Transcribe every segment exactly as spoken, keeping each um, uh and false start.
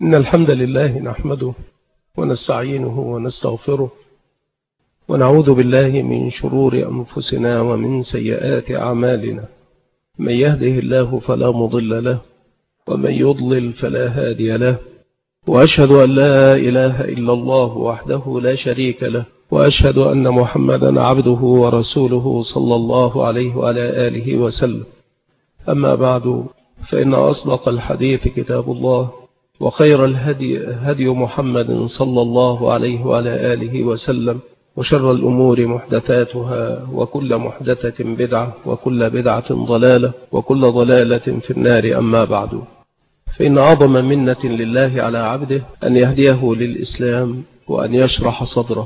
إن الحمد لله نحمده ونستعينه ونستغفره ونعوذ بالله من شرور أنفسنا ومن سيئات أعمالنا. من يهده الله فلا مضل له ومن يضلل فلا هادي له، وأشهد أن لا إله إلا الله وحده لا شريك له، وأشهد أن محمدا عبده ورسوله صلى الله عليه وعلى آله وسلم. أما بعد، فإن أصدق الحديث كتاب الله، وخير الهدي هدي محمد صلى الله عليه وعلى آله وسلم، وشر الأمور محدثاتها، وكل محدثة بدعة، وكل بدعة ضلالة، وكل ضلالة في النار. أما بعد، فإن أعظم منة لله على عبده أن يهديه للإسلام وأن يشرح صدره،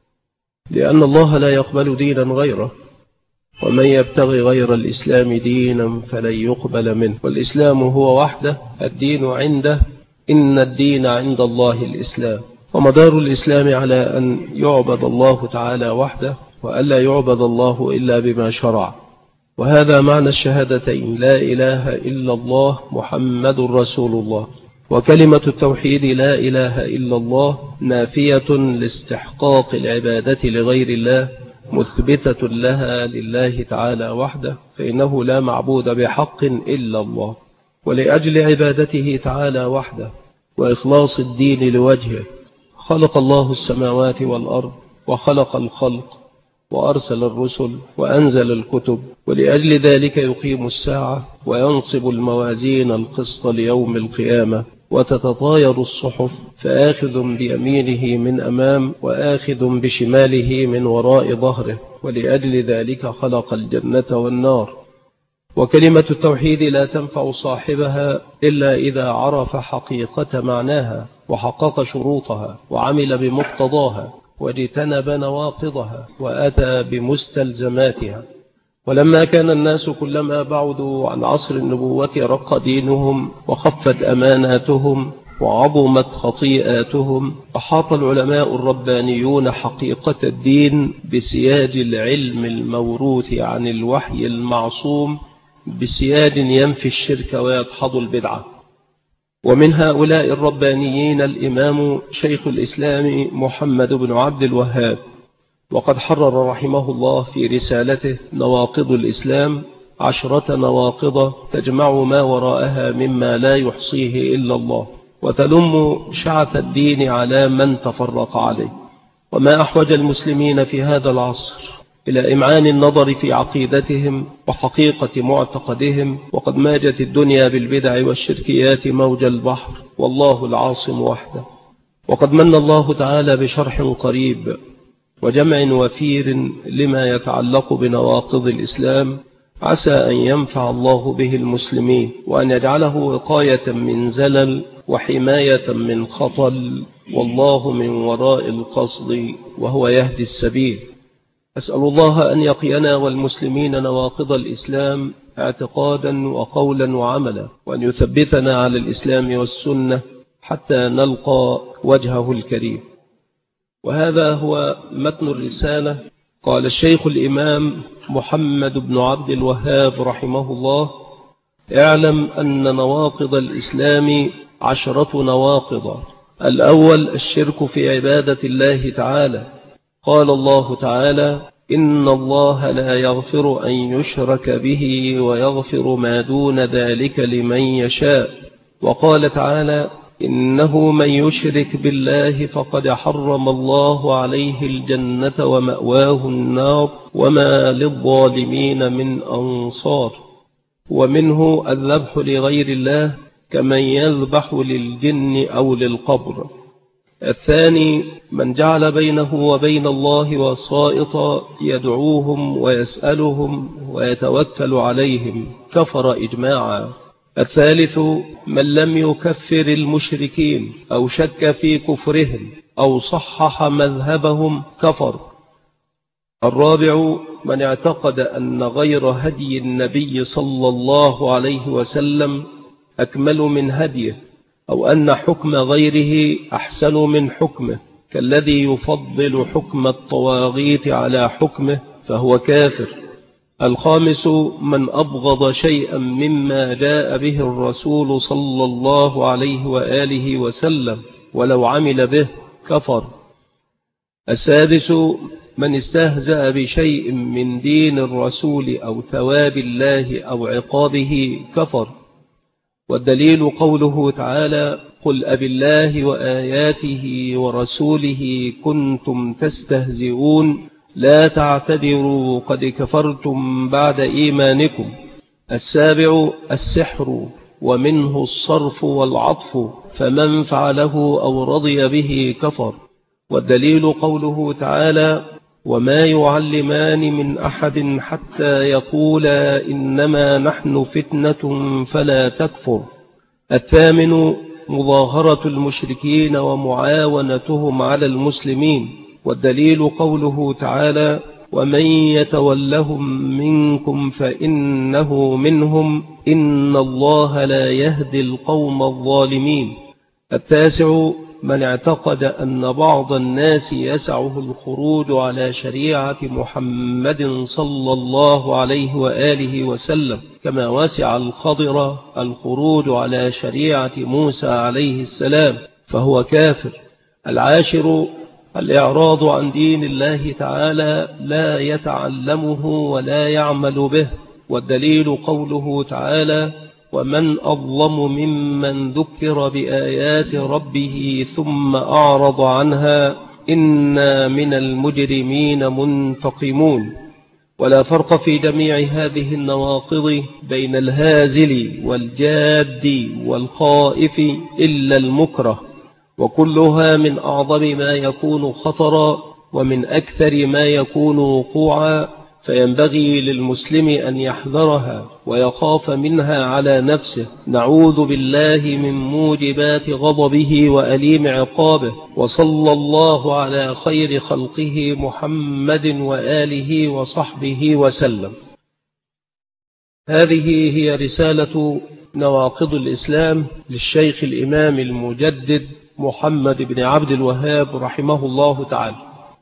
لأن الله لا يقبل دينا غيره، ومن يبتغي غير الإسلام دينا فلن يقبل منه، والإسلام هو وحده الدين عنده، إن الدين عند الله الإسلام. ومدار الإسلام على أن يعبد الله تعالى وحده، وألا يعبد الله إلا بما شرع، وهذا معنى الشهادتين: لا إله إلا الله محمد رسول الله. وكلمة التوحيد لا إله إلا الله نافية لاستحقاق العبادة لغير الله، مثبتة لها لله تعالى وحده، فإنه لا معبود بحق إلا الله. ولأجل عبادته تعالى وحده وإخلاص الدين لوجهه خلق الله السماوات والأرض، وخلق الخلق، وأرسل الرسل، وأنزل الكتب، ولأجل ذلك يقيم الساعة وينصب الموازين القسط ليوم القيامة، وتتطاير الصحف، فآخذ بيمينه من أمام وآخذ بشماله من وراء ظهره، ولأجل ذلك خلق الجنة والنار. وكلمة التوحيد لا تنفع صاحبها إلا إذا عرف حقيقة معناها، وحقق شروطها، وعمل بمقتضاها، واجتنب نواقضها، وأتى بمستلزماتها. ولما كان الناس كلما بعدوا عن عصر النبوة رق دينهم، وخفت أماناتهم، وعظمت خطيئاتهم، أحاط العلماء الربانيون حقيقة الدين بسياج العلم الموروث عن الوحي المعصوم، بسياج ينفي الشرك ويدحض البدعة. ومن هؤلاء الربانيين الإمام شيخ الإسلام محمد بن عبد الوهاب، وقد حرر رحمه الله في رسالته نواقض الإسلام عشرة نواقض تجمع ما وراءها مما لا يحصيه إلا الله، وتلم شعث الدين على من تفرق عليه. وما أحوج المسلمين في هذا العصر إلى إمعان النظر في عقيدتهم وحقيقة معتقدهم، وقد ماجت الدنيا بالبدع والشركيات موج البحر، والله العاصم وحده. وقد من الله تعالى بشرح قريب وجمع وفير لما يتعلق بنواقض الإسلام، عسى أن ينفع الله به المسلمين، وأن يجعله وقاية من زلل وحماية من خطل، والله من وراء القصد وهو يهدي السبيل. أسأل الله أن يقينا والمسلمين نواقض الإسلام اعتقادا وقولا وعملا، وأن يثبتنا على الإسلام والسنة حتى نلقى وجهه الكريم. وهذا هو متن الرسالة. قال الشيخ الإمام محمد بن عبد الوهاب رحمه الله: اعلم أن نواقض الإسلام عشرة نواقض. الأول الشرك في عبادة الله تعالى. قال الله تعالى: إن الله لا يغفر أن يشرك به ويغفر ما دون ذلك لمن يشاء. وقال تعالى: إنه من يشرك بالله فقد حرم الله عليه الجنة ومأواه النار وما للظالمين من أنصار. ومنه الذبح لغير الله كمن يذبح للجن أو للقبر. الثاني من جعل بينه وبين الله وسائطا يدعوهم ويسألهم ويتوكل عليهم، كفر إجماعا. الثالث من لم يكفر المشركين أو شك في كفرهم أو صحح مذهبهم، كفر. الرابع من اعتقد أن غير هدي النبي صلى الله عليه وسلم أكمل من هديه، أو أن حكم غيره أحسن من حكمه، كالذي يفضل حكم الطواغيت على حكمه، فهو كافر. الخامس من أبغض شيئا مما جاء به الرسول صلى الله عليه وآله وسلم ولو عمل به كفر. السادس من استهزأ بشيء من دين الرسول أو ثواب الله أو عقابه كفر. والدليل قوله تعالى: قل أب الله وآياته ورسوله كنتم تستهزئون لا تعتذروا قد كفرتم بعد إيمانكم. السابع السحر، ومنه الصرف والعطف، فمن فعله أو رضي به كفر. والدليل قوله تعالى: وما يعلمان من أحد حتى يقولا إنما نحن فتنة فلا تكفر. الثامن مظاهرة المشركين ومعاونتهم على المسلمين. والدليل قوله تعالى: ومن يتولهم منكم فإنه منهم إن الله لا يهدي القوم الظالمين. التاسع من اعتقد أن بعض الناس يسعه الخروج على شريعة محمد صلى الله عليه وآله وسلم كما وسع الخضر الخروج على شريعة موسى عليه السلام فهو كافر. العاشر الإعراض عن دين الله تعالى لا يتعلمه ولا يعمل به. والدليل قوله تعالى: ومن أظلم ممن ذكر بآيات ربه ثم أعرض عنها إنا من المجرمين منتقمون. ولا فرق في جميع هذه النواقض بين الهازل والجاد والخائف إلا المكره، وكلها من أعظم ما يكون خطرا ومن أكثر ما يكون وقوعا، فينبغي للمسلم أن يحذرها ويخاف منها على نفسه. نعوذ بالله من موجبات غضبه وأليم عقابه. وصلى الله على خير خلقه محمد وآله وصحبه وسلم. هذه هي رسالة نواقض الإسلام للشيخ الإمام المجدد محمد بن عبد الوهاب رحمه الله تعالى.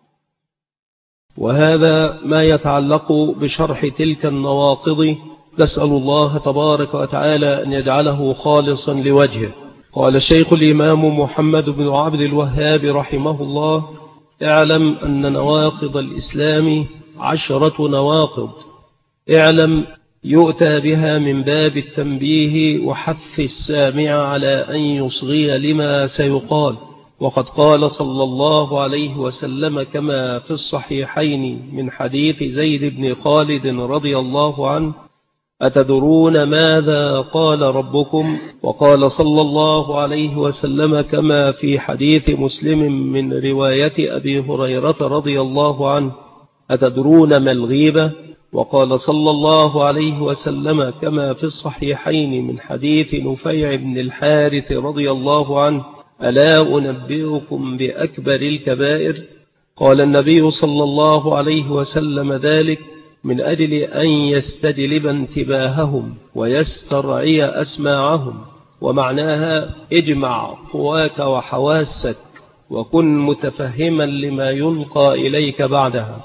وهذا ما يتعلق بشرح تلك النواقض، نسأل الله تبارك وتعالى أن يجعله خالصا لوجهه. قال الشيخ الإمام محمد بن عبد الوهاب رحمه الله: اعلم أن نواقض الإسلام عشرة نواقض. اعلم يؤتى بها من باب التنبيه وحث السامع على أن يصغي لما سيقال. وقد قال صلى الله عليه وسلم كما في الصحيحين من حديث زيد بن خالد رضي الله عنه: أتدرون ماذا قال ربكم؟ وقال صلى الله عليه وسلم كما في حديث مسلم من رواية أبي هريرة رضي الله عنه: أتدرون ما الغيبة؟ وقال صلى الله عليه وسلم كما في الصحيحين من حديث نفيع بن الحارث رضي الله عنه: ألا أنبئكم بأكبر الكبائر؟ قال النبي صلى الله عليه وسلم ذلك من أجل أن يستجلب انتباههم ويسترعي أسماعهم. ومعناها: اجمع قواك وحواسك وكن متفهما لما يلقى إليك بعدها.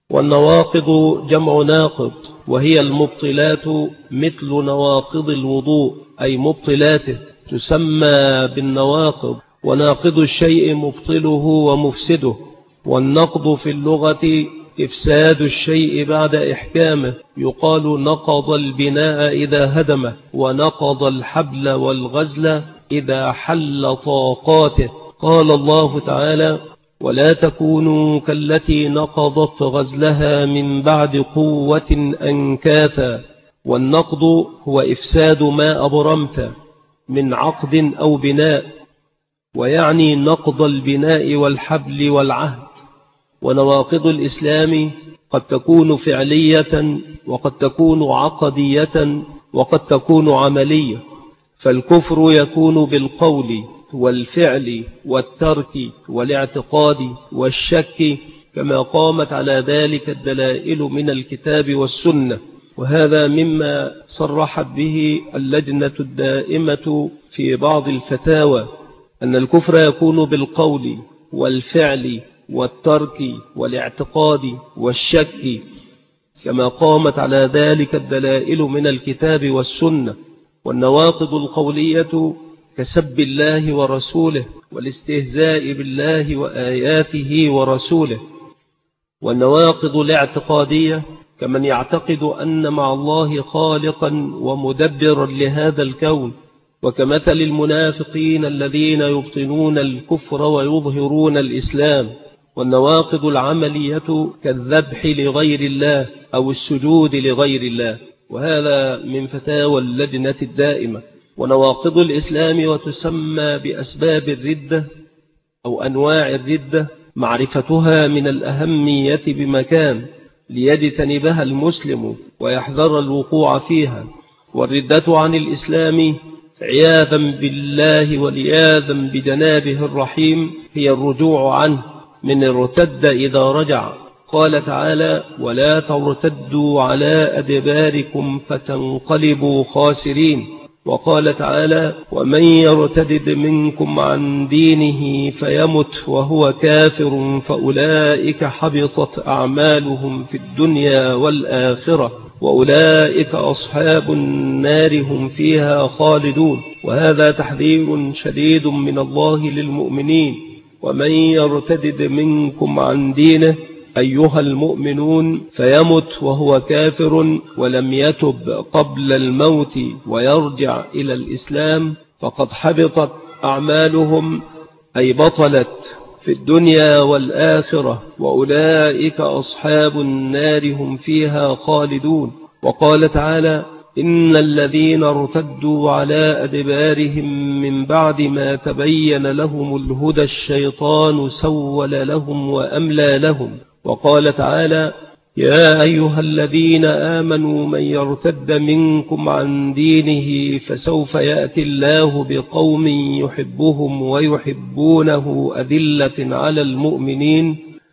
والنواقض جمع ناقض، وهي المبطلات مثل نواقض الوضوء أي مبطلاته، تسمى بالنواقض. وناقض الشيء مبطله ومفسده. والنقض في اللغة إفساد الشيء بعد إحكامه، يقال نقض البناء إذا هدمه، ونقض الحبل والغزل إذا حل طاقاته. قال الله تعالى: ولا تكونوا كالتي نقضت غزلها من بعد قوة أنكاثا. والنقض هو إفساد ما أبرمت من عقد أو بناء، ويعني نقض البناء والحبل والعهد. ونواقض الإسلام قد تكون فعلية وقد تكون عقدية وقد تكون عملية. فالكفر يكون بالقول والفعل والترك والاعتقاد والشك، كما قامت على ذلك الدلائل من الكتاب والسنة. وهذا مما صرحت به اللجنة الدائمة في بعض الفتاوى، أن الكفر يكون بالقول والفعل والترك والاعتقاد والشك، كما قامت على ذلك الدلائل من الكتاب والسنة. والنواقض القولية كسب الله ورسوله والاستهزاء بالله وآياته ورسوله. والنواقض الاعتقادية كمن يعتقد أن مع الله خالقا ومدبرا لهذا الكون، وكمثل المنافقين الذين يبطنون الكفر ويظهرون الإسلام. والنواقض العملية كالذبح لغير الله أو السجود لغير الله، وهذا من فتاوى اللجنة الدائمة. ونواقض الإسلام وتسمى بأسباب الردة أو أنواع الردة معرفتها من الأهمية بمكان ليجتنبها المسلم ويحذر الوقوع فيها. والردة عن الإسلام عياذا بالله ولياذا بجنابه الرحيم هي الرجوع عنه من ارتد إذا رجع. قال تعالى: ولا ترتدوا على أدباركم فتنقلبوا خاسرين. وقال تعالى: ومن يرتد منكم عن دينه فيمت وهو كافر فأولئك حبطت أعمالهم في الدنيا والآخرة وأولئك أصحاب النار هم فيها خالدون. وهذا تحذير شديد من الله للمؤمنين. ومن يرتد منكم عن دينه أيها المؤمنون فيمت وهو كافر ولم يتب قبل الموت ويرجع إلى الإسلام فقد حبطت أعمالهم، أي بطلت في الدنيا والآخرة وأولئك أصحاب النار هم فيها خالدون. وقال تعالى: إن الذين ارتدوا على أدبارهم من بعد ما تبين لهم الهدى الشيطان سول لهم وأملى لهم. وقال تعالى: يا أيها الذين آمنوا من يرتد منكم عن دينه فسوف يأتي الله بقوم يحبهم ويحبونه أذلة على المؤمنين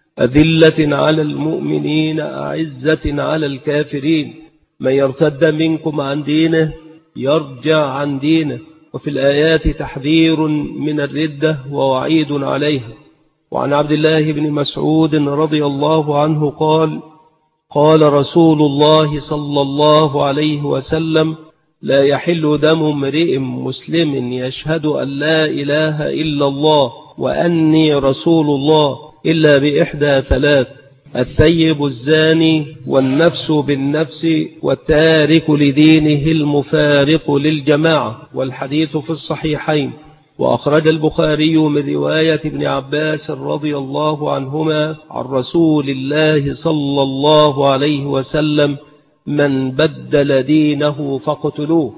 أذلة على المؤمنين أعزة على الكافرين. من يرتد منكم عن دينه يرجع عن دينه. وفي الآيات تحذير من الردة ووعيد عليها. وعن عبد الله بن مسعود رضي الله عنه قال: قال رسول الله صلى الله عليه وسلم: لا يحل دم امرئ مسلم يشهد أن لا إله إلا الله وأني رسول الله إلا بإحدى ثلاث: الثيب الزاني والنفس بالنفس والتارك لدينه المفارق للجماعة. والحديث في الصحيحين. وأخرج البخاري من رواية ابن عباس رضي الله عنهما عن رسول الله صلى الله عليه وسلم: من بدل دينه فاقتلوه.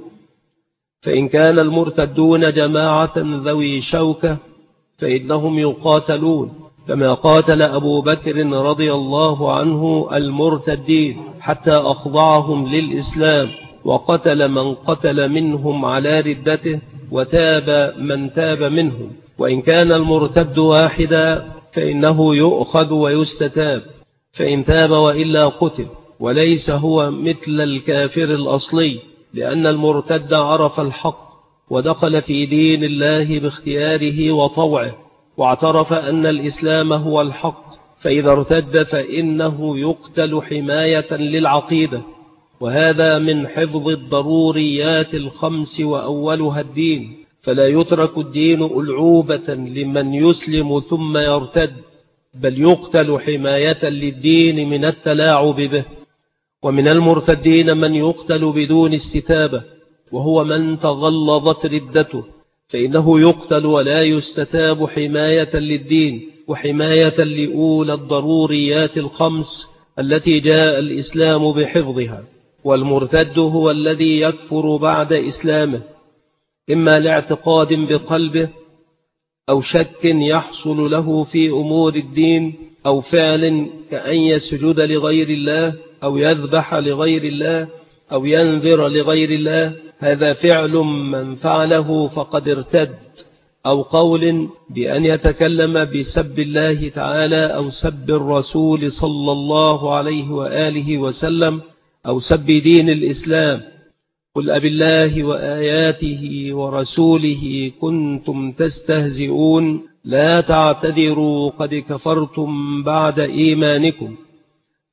فإن كان المرتدون جماعة ذوي شوكة فإنهم يقاتلون، كما قاتل أبو بكر رضي الله عنه المرتدين حتى أخضعهم للإسلام، وقتل من قتل منهم على ردته، وتاب من تاب منهم. وإن كان المرتد واحدا فإنه يؤخذ ويستتاب، فإن تاب وإلا قتل. وليس هو مثل الكافر الأصلي، لأن المرتد عرف الحق ودخل في دين الله باختياره وطوعه، واعترف أن الإسلام هو الحق، فإذا ارتد فإنه يقتل حماية للعقيدة. وهذا من حفظ الضروريات الخمس وأولها الدين، فلا يترك الدين ألعوبة لمن يسلم ثم يرتد، بل يقتل حماية للدين من التلاعب به. ومن المرتدين من يقتل بدون استتابة، وهو من تغلظت ردته، فإنه يقتل ولا يستتاب حماية للدين وحماية لأولى الضروريات الخمس التي جاء الإسلام بحفظها. والمرتد هو الذي يكفر بعد إسلامه، إما لاعتقاد بقلبه أو شك يحصل له في أمور الدين، أو فعل كأن يسجد لغير الله أو يذبح لغير الله أو ينذر لغير الله، هذا فعل من فعله فقد ارتد، أو قول بأن يتكلم بسب الله تعالى أو سب الرسول صلى الله عليه وآله وسلم أو سب دين الإسلام. قل أبالله وآياته ورسوله كنتم تستهزئون لا تعتذروا قد كفرتم بعد إيمانكم.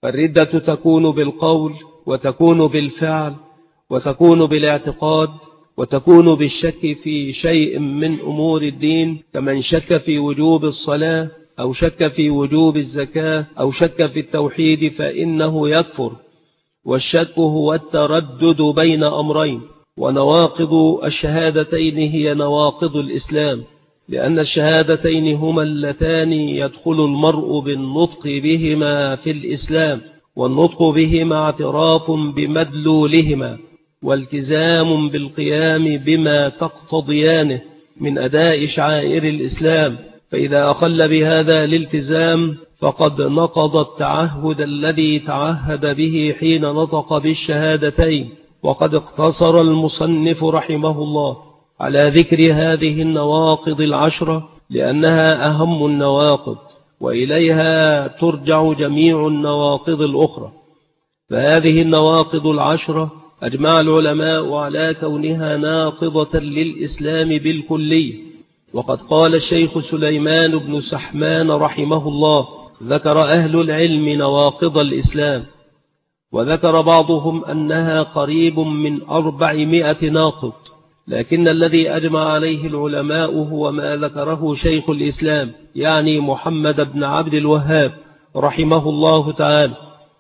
فالردة تكون بالقول، وتكون بالفعل، وتكون بالاعتقاد، وتكون بالشك في شيء من أمور الدين، كمن شك في وجوب الصلاة أو شك في وجوب الزكاة أو شك في التوحيد فإنه يكفر. والشك هو التردد بين أمرين، ونواقض الشهادتين هي نواقض الإسلام، لأن الشهادتين هما اللتان يدخل المرء بالنطق بهما في الإسلام، والنطق بهما اعتراف بمدلولهما والتزام بالقيام بما تقتضيانه من أداء شعائر الإسلام، فإذا أقل بهذا الالتزام فقد نقض التعهد الذي تعهد به حين نطق بالشهادتين. وقد اقتصر المصنف رحمه الله على ذكر هذه النواقض العشرة لأنها أهم النواقض، وإليها ترجع جميع النواقض الأخرى. فهذه النواقض العشرة أجمع العلماء على كونها ناقضة للإسلام بالكلي. وقد قال الشيخ سليمان بن سحمان رحمه الله: ذكر أهل العلم نواقض الإسلام، وذكر بعضهم أنها قريب من أربعمائة ناقض، لكن الذي أجمع عليه العلماء هو ما ذكره شيخ الإسلام يعني محمد بن عبد الوهاب رحمه الله تعالى.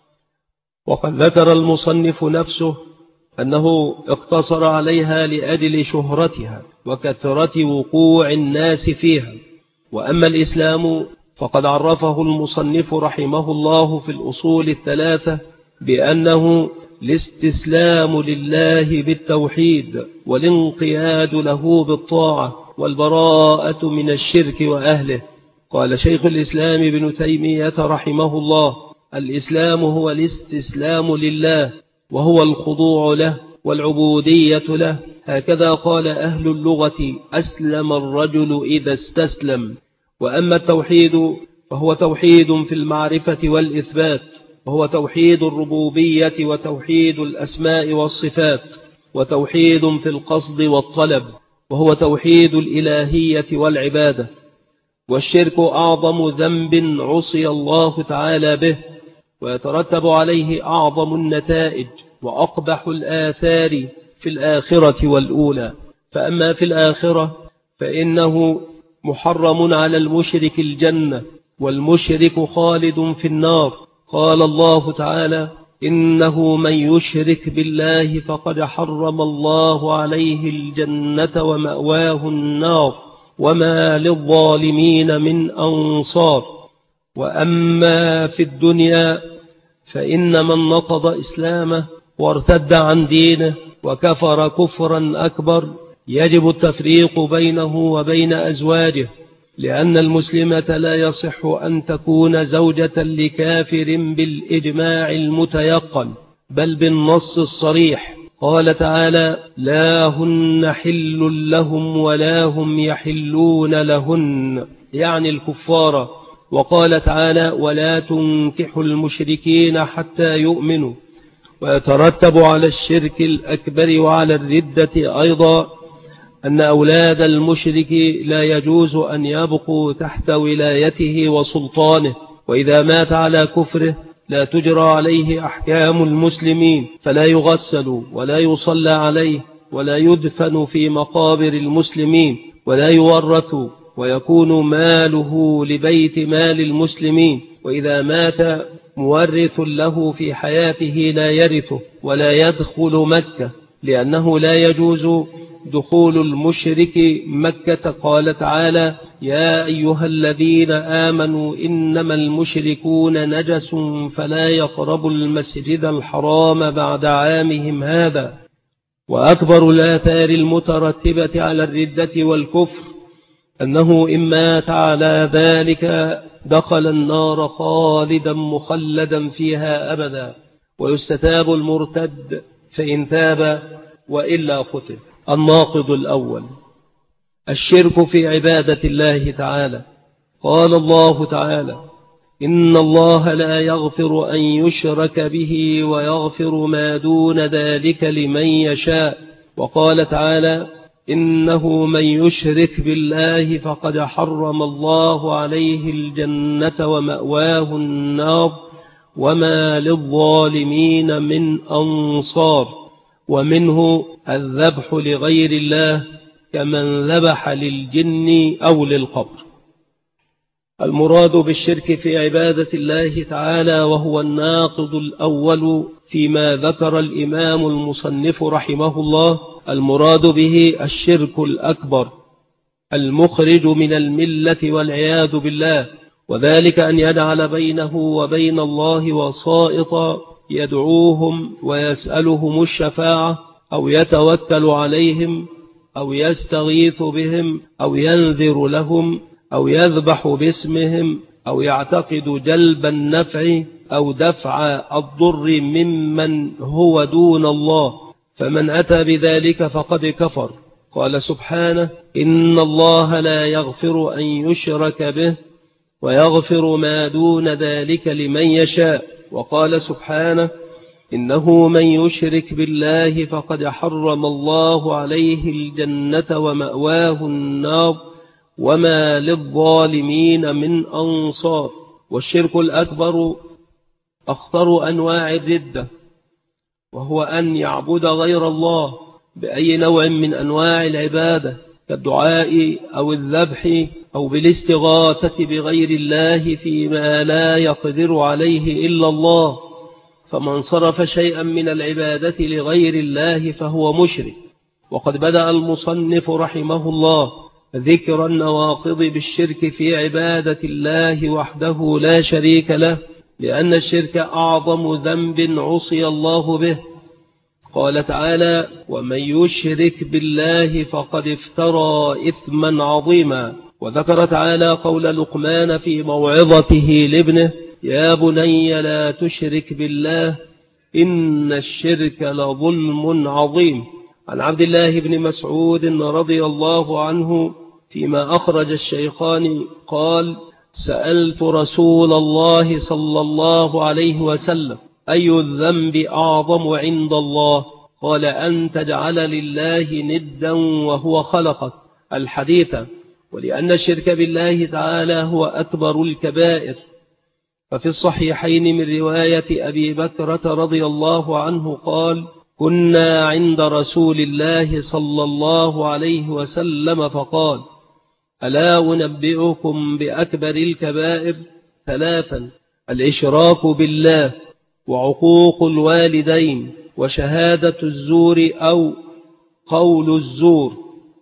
وقد ذكر المصنف نفسه أنه اقتصر عليها لأجل شهرتها وكثرة وقوع الناس فيها. وأما الإسلام فقد عرفه المصنف رحمه الله في الأصول الثلاثة بأنه الاستسلام لله بالتوحيد، والانقياد له بالطاعة، والبراءة من الشرك وأهله. قال شيخ الإسلام ابن تيمية رحمه الله: الإسلام هو الاستسلام لله، وهو الخضوع له والعبودية له. هكذا قال أهل اللغة: أسلم الرجل إذا استسلم. وأما التوحيد فهو توحيد في المعرفة والإثبات، وهو توحيد الربوبية وتوحيد الأسماء والصفات، وتوحيد في القصد والطلب، وهو توحيد الإلهية والعبادة. والشرك أعظم ذنب عصي الله تعالى به، ويترتب عليه أعظم النتائج وأقبح الآثار في الآخرة والأولى. فأما في الآخرة فإنه محرم على المشرك الجنة، والمشرك خالد في النار. قال الله تعالى: إنه من يشرك بالله فقد حرم الله عليه الجنة ومأواه النار وما للظالمين من أنصار. وأما في الدنيا فإن من نقض إسلامه وارتد عن دينه وكفر كفرا أكبر يجب التفريق بينه وبين أزواجه، لأن المسلمة لا يصح أن تكون زوجة لكافر بالإجماع المتيقن، بل بالنص الصريح. قال تعالى: لا هن حل لهم ولا هم يحلون لهن، يعني الكفار. وقال تعالى: ولا تنكحوا المشركين حتى يؤمنوا. ويترتب على الشرك الأكبر وعلى الردة أيضا أن أولاد المشرك لا يجوز أن يبقوا تحت ولايته وسلطانه، وإذا مات على كفره لا تجرى عليه أحكام المسلمين، فلا يغسل ولا يصلى عليه ولا يدفن في مقابر المسلمين ولا يورث، ويكون ماله لبيت مال المسلمين. وإذا مات مورث له في حياته لا يرثه ولا يدخل مكة، لأنه لا يجوز دخول المشرك مكة. قال تعالى: يا أيها الذين آمنوا إنما المشركون نجس فلا يقربوا المسجد الحرام بعد عامهم هذا. وأكبر الآثار المترتبة على الردة والكفر أنه إن مات على ذلك دخل النار خالدا مخلدا فيها أبدا، ويستتاب المرتد فإن تاب وإلا قتل. الناقض الأول: الشرك في عبادة الله تعالى. قال الله تعالى: إن الله لا يغفر أن يشرك به ويغفر ما دون ذلك لمن يشاء. وقال تعالى: إنه من يشرك بالله فقد حرم الله عليه الجنة ومأواه النار وما للظالمين من أنصار. ومنه الذبح لغير الله كمن ذبح للجن أو للقبر. المراد بالشرك في عبادة الله تعالى وهو الناقض الأول فيما ذكر الإمام المصنف رحمه الله، المراد به الشرك الأكبر المخرج من الملة والعياذ بالله، وذلك أن يجعل بينه وبين الله وسائطا يدعوهم ويسألهم الشفاعة أو يتوكل عليهم أو يستغيث بهم أو ينذر لهم أو يذبح باسمهم أو يعتقد جلب النفع أو دفع الضر ممن هو دون الله، فمن أتى بذلك فقد كفر. قال سبحانه: إن الله لا يغفر أن يشرك به ويغفر ما دون ذلك لمن يشاء. وقال سبحانه: إنه من يشرك بالله فقد حرم الله عليه الجنة ومأواه النار وما للظالمين من أنصار. والشرك الأكبر أخطر أنواع الردة، وهو أن يعبد غير الله بأي نوع من أنواع العبادة كالدعاء أو الذبح أو بالاستغاثة بغير الله فيما لا يقدر عليه إلا الله. فمن صرف شيئا من العبادة لغير الله فهو مشرك. وقد بدأ المصنف رحمه الله ذكر النواقض بالشرك في عبادة الله وحده لا شريك له، لأن الشرك أعظم ذنب عصي الله به. قال تعالى: ومن يشرك بالله فقد افترى إثما عظيما. وذكر تعالى قول لقمان في موعظته لابنه: يا بني لا تشرك بالله إن الشرك لظلم عظيم. عن عبد الله بن مسعود رضي الله عنه فيما أخرج الشيخان قال: سألت رسول الله صلى الله عليه وسلم: أي الذنب أعظم عند الله؟ قال: أن تجعل لله ندا وهو خلقك. الحديث. ولأن الشرك بالله تعالى هو أكبر الكبائر، ففي الصحيحين من رواية أبي بكرة رضي الله عنه قال: كنا عند رسول الله صلى الله عليه وسلم فقال: ألا أنبئكم بأكبر الكبائر؟ ثلاثا: الإشراك بالله وعقوق الوالدين وشهادة الزور أو قول الزور.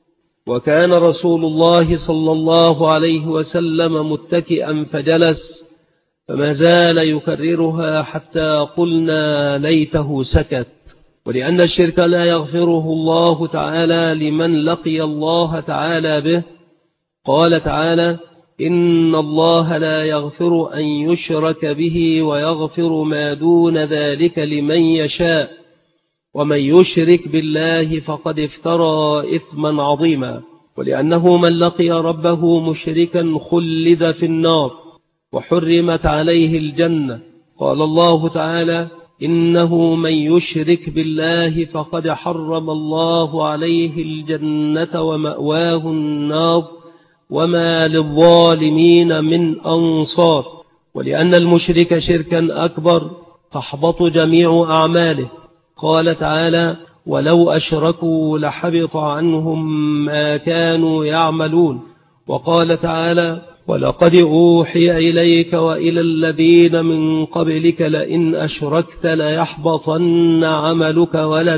وكان رسول الله صلى الله عليه وسلم متكئا فجلس، فما زال يكررها حتى قلنا ليته سكت. ولأن الشرك لا يغفره الله تعالى لمن لقي الله تعالى به. قال تعالى: إن الله لا يغفر أن يشرك به ويغفر ما دون ذلك لمن يشاء ومن يشرك بالله فقد افترى إثما عظيما. ولأنه من لقي ربه مشركا خلد في النار وحرمت عليه الجنة. قال الله تعالى: إنه من يشرك بالله فقد حرم الله عليه الجنة ومأواه النار وما للظالمين من أنصار. ولأن المشرك شركا أكبر تحبط جميع أعماله. قال تعالى: ولو أشركوا لحبط عنهم ما كانوا يعملون. وقال تعالى: ولقد أوحي إليك وإلى الذين من قبلك لئن أشركت ليحبطن عملك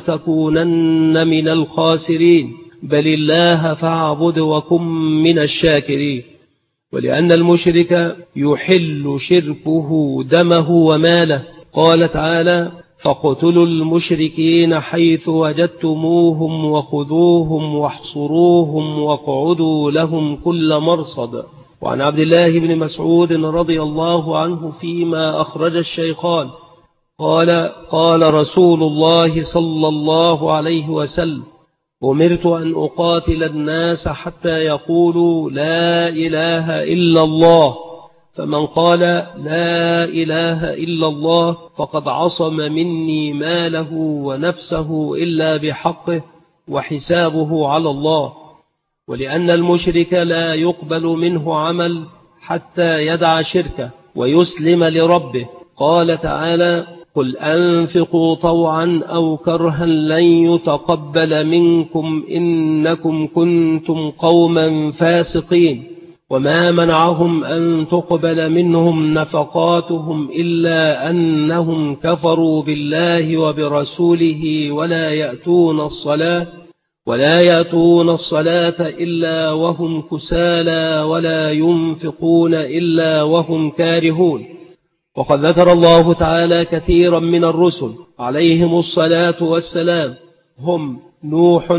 ولتكونن من الخاسرين بل الله فاعبد وكن من الشاكرين. ولأن المشرك يحل شركه دمه وماله. قال تعالى: فاقتلوا المشركين حيث وجدتموهم وخذوهم واحصروهم واقعدوا لهم كل مرصد. وعن عبد الله بن مسعود رضي الله عنه فيما أخرج الشيخان قال: قال رسول الله صلى الله عليه وسلم: أمرت أن أقاتل الناس حتى يقولوا لا إله إلا الله، فمن قال لا إله إلا الله فقد عصم مني ماله ونفسه إلا بحقه وحسابه على الله. ولأن المشرك لا يقبل منه عمل حتى يدع شركه ويسلم لربه. قال تعالى: قل أنفقوا طوعا أو كرها لن يتقبل منكم إنكم كنتم قوما فاسقين. وما منعهم أن تقبل منهم نفقاتهم إلا أنهم كفروا بالله وبرسوله ولا يأتون الصلاة ولا يأتون الصلاة إلا وهم كسالى ولا ينفقون إلا وهم كارهون. وقد ذكر الله تعالى كثيرا من الرسل عليهم الصلاة والسلام، هم نوح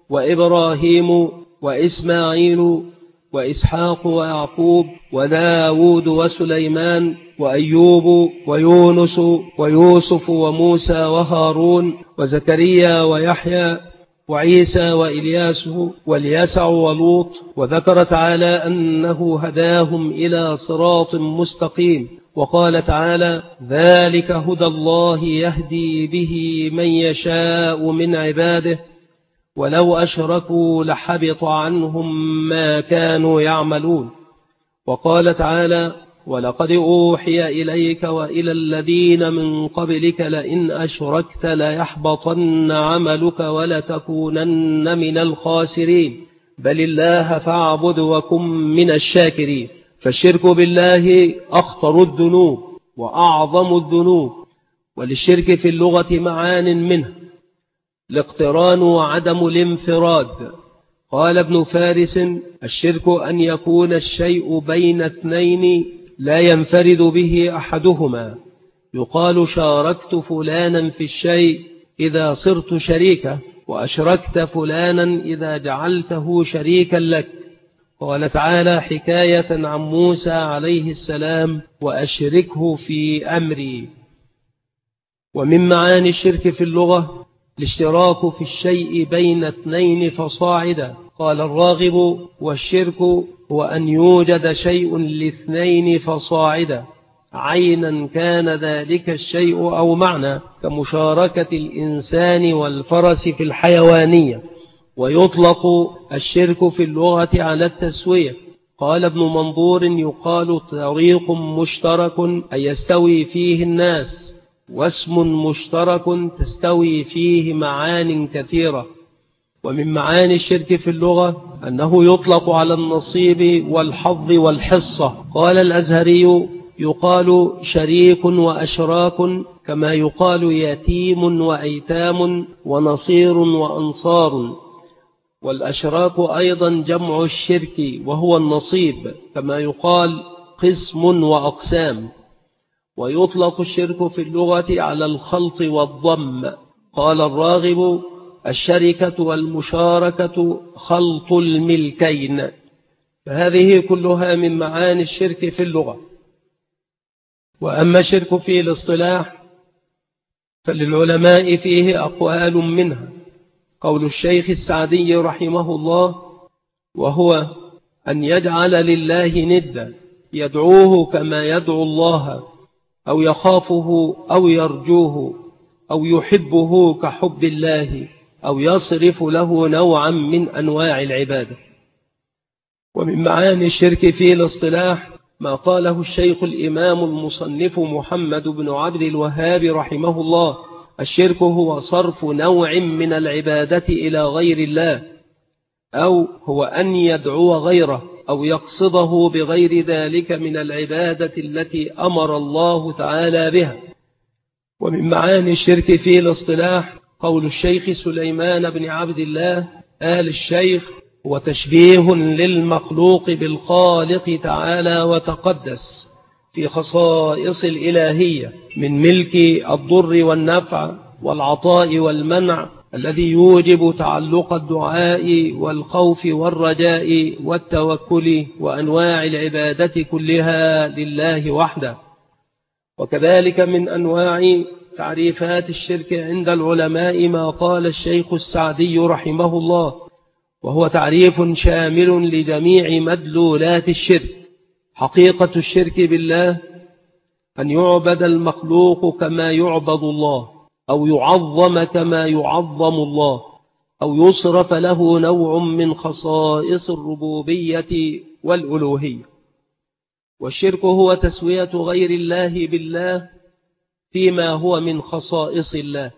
وإبراهيم وإسماعيل وإسحاق ويعقوب وداود وسليمان وأيوب ويونس ويوسف وموسى وهارون وزكريا ويحيى وعيسى وإلياس واليسع ولوط. وذكر تعالى أنه هداهم إلى صراط مستقيم، وقال تعالى: ذلك هدى الله يهدي به من يشاء من عباده ولو أشركوا لحبط عنهم ما كانوا يعملون. وقال تعالى: ولقد أوحي إليك وإلى الذين من قبلك لئن أشركت ليحبطن عملك ولتكونن من الخاسرين بل الله فاعبد وكن من الشاكرين. فالشرك بالله أخطر الذنوب وأعظم الذنوب، وللشرك في اللغة معان منه: الاقتران وعدم الانفراد. قال ابن فارس: الشرك أن يكون الشيء بين اثنين لا ينفرد به أحدهما. يقال: شاركت فلانا في الشيء إذا صرت شريكه، وأشركت فلانا إذا جعلته شريكا لك. قال تعالى حكاية عن موسى عليه السلام: وأشركه في أمري. ومن معاني الشرك في اللغة الاشتراك في الشيء بين اثنين فصاعدا. قال الراغب: والشرك هو أن يوجد شيء لاثنين فصاعدا، عينا كان ذلك الشيء أو معنى، كمشاركة الإنسان والفرس في الحيوانية. ويطلق الشرك في اللغة على التسوية. قال ابن منظور: يقال طريق مشترك أي يستوي فيه الناس، واسم مشترك تستوي فيه معان كثيرة. ومن معاني الشرك في اللغة أنه يطلق على النصيب والحظ والحصة. قال الأزهري: يقال شريك وأشراك كما يقال يتيم وأيتام ونصير وأنصار. والأشراك أيضا جمع الشرك وهو النصيب، كما يقال قسم وأقسام. ويطلق الشرك في اللغة على الخلط والضم. قال الراغب: الشركة والمشاركة خلط الملكين. فهذه كلها من معاني الشرك في اللغة. وأما الشرك في الاصطلاح فللعلماء فيه أقوال منها. قول الشيخ السعدي رحمه الله: وهو أن يجعل لله ندا يدعوه كما يدعو الله، أو يخافه أو يرجوه، أو يحبه كحب الله، أو يصرف له نوعا من أنواع العبادة. ومن معاني الشرك في الاصطلاح ما قاله الشيخ الإمام المصنف محمد بن عبد الوهاب رحمه الله: الشرك هو صرف نوع من العبادة إلى غير الله، أو هو أن يدعو غيره أو يقصده بغير ذلك من العبادة التي أمر الله تعالى بها. ومن معاني الشرك في الاصطلاح قول الشيخ سليمان بن عبد الله آل الشيخ: هو تشبيه للمخلوق بالخالق تعالى وتقدس في خصائص الإلهية من ملك الضر والنفع والعطاء والمنع، الذي يوجب تعلق الدعاء والخوف والرجاء والتوكل وأنواع العبادة كلها لله وحده. وكذلك من أنواع تعريفات الشرك عند العلماء ما قال الشيخ السعدي رحمه الله، وهو تعريف شامل لجميع مدلولات الشرك: حقيقة الشرك بالله أن يعبد المخلوق كما يعبد الله، أو يعظم كما يعظم الله، أو يصرف له نوع من خصائص الربوبية والألوهية. والشرك هو تسوية غير الله بالله فيما هو من خصائص الله،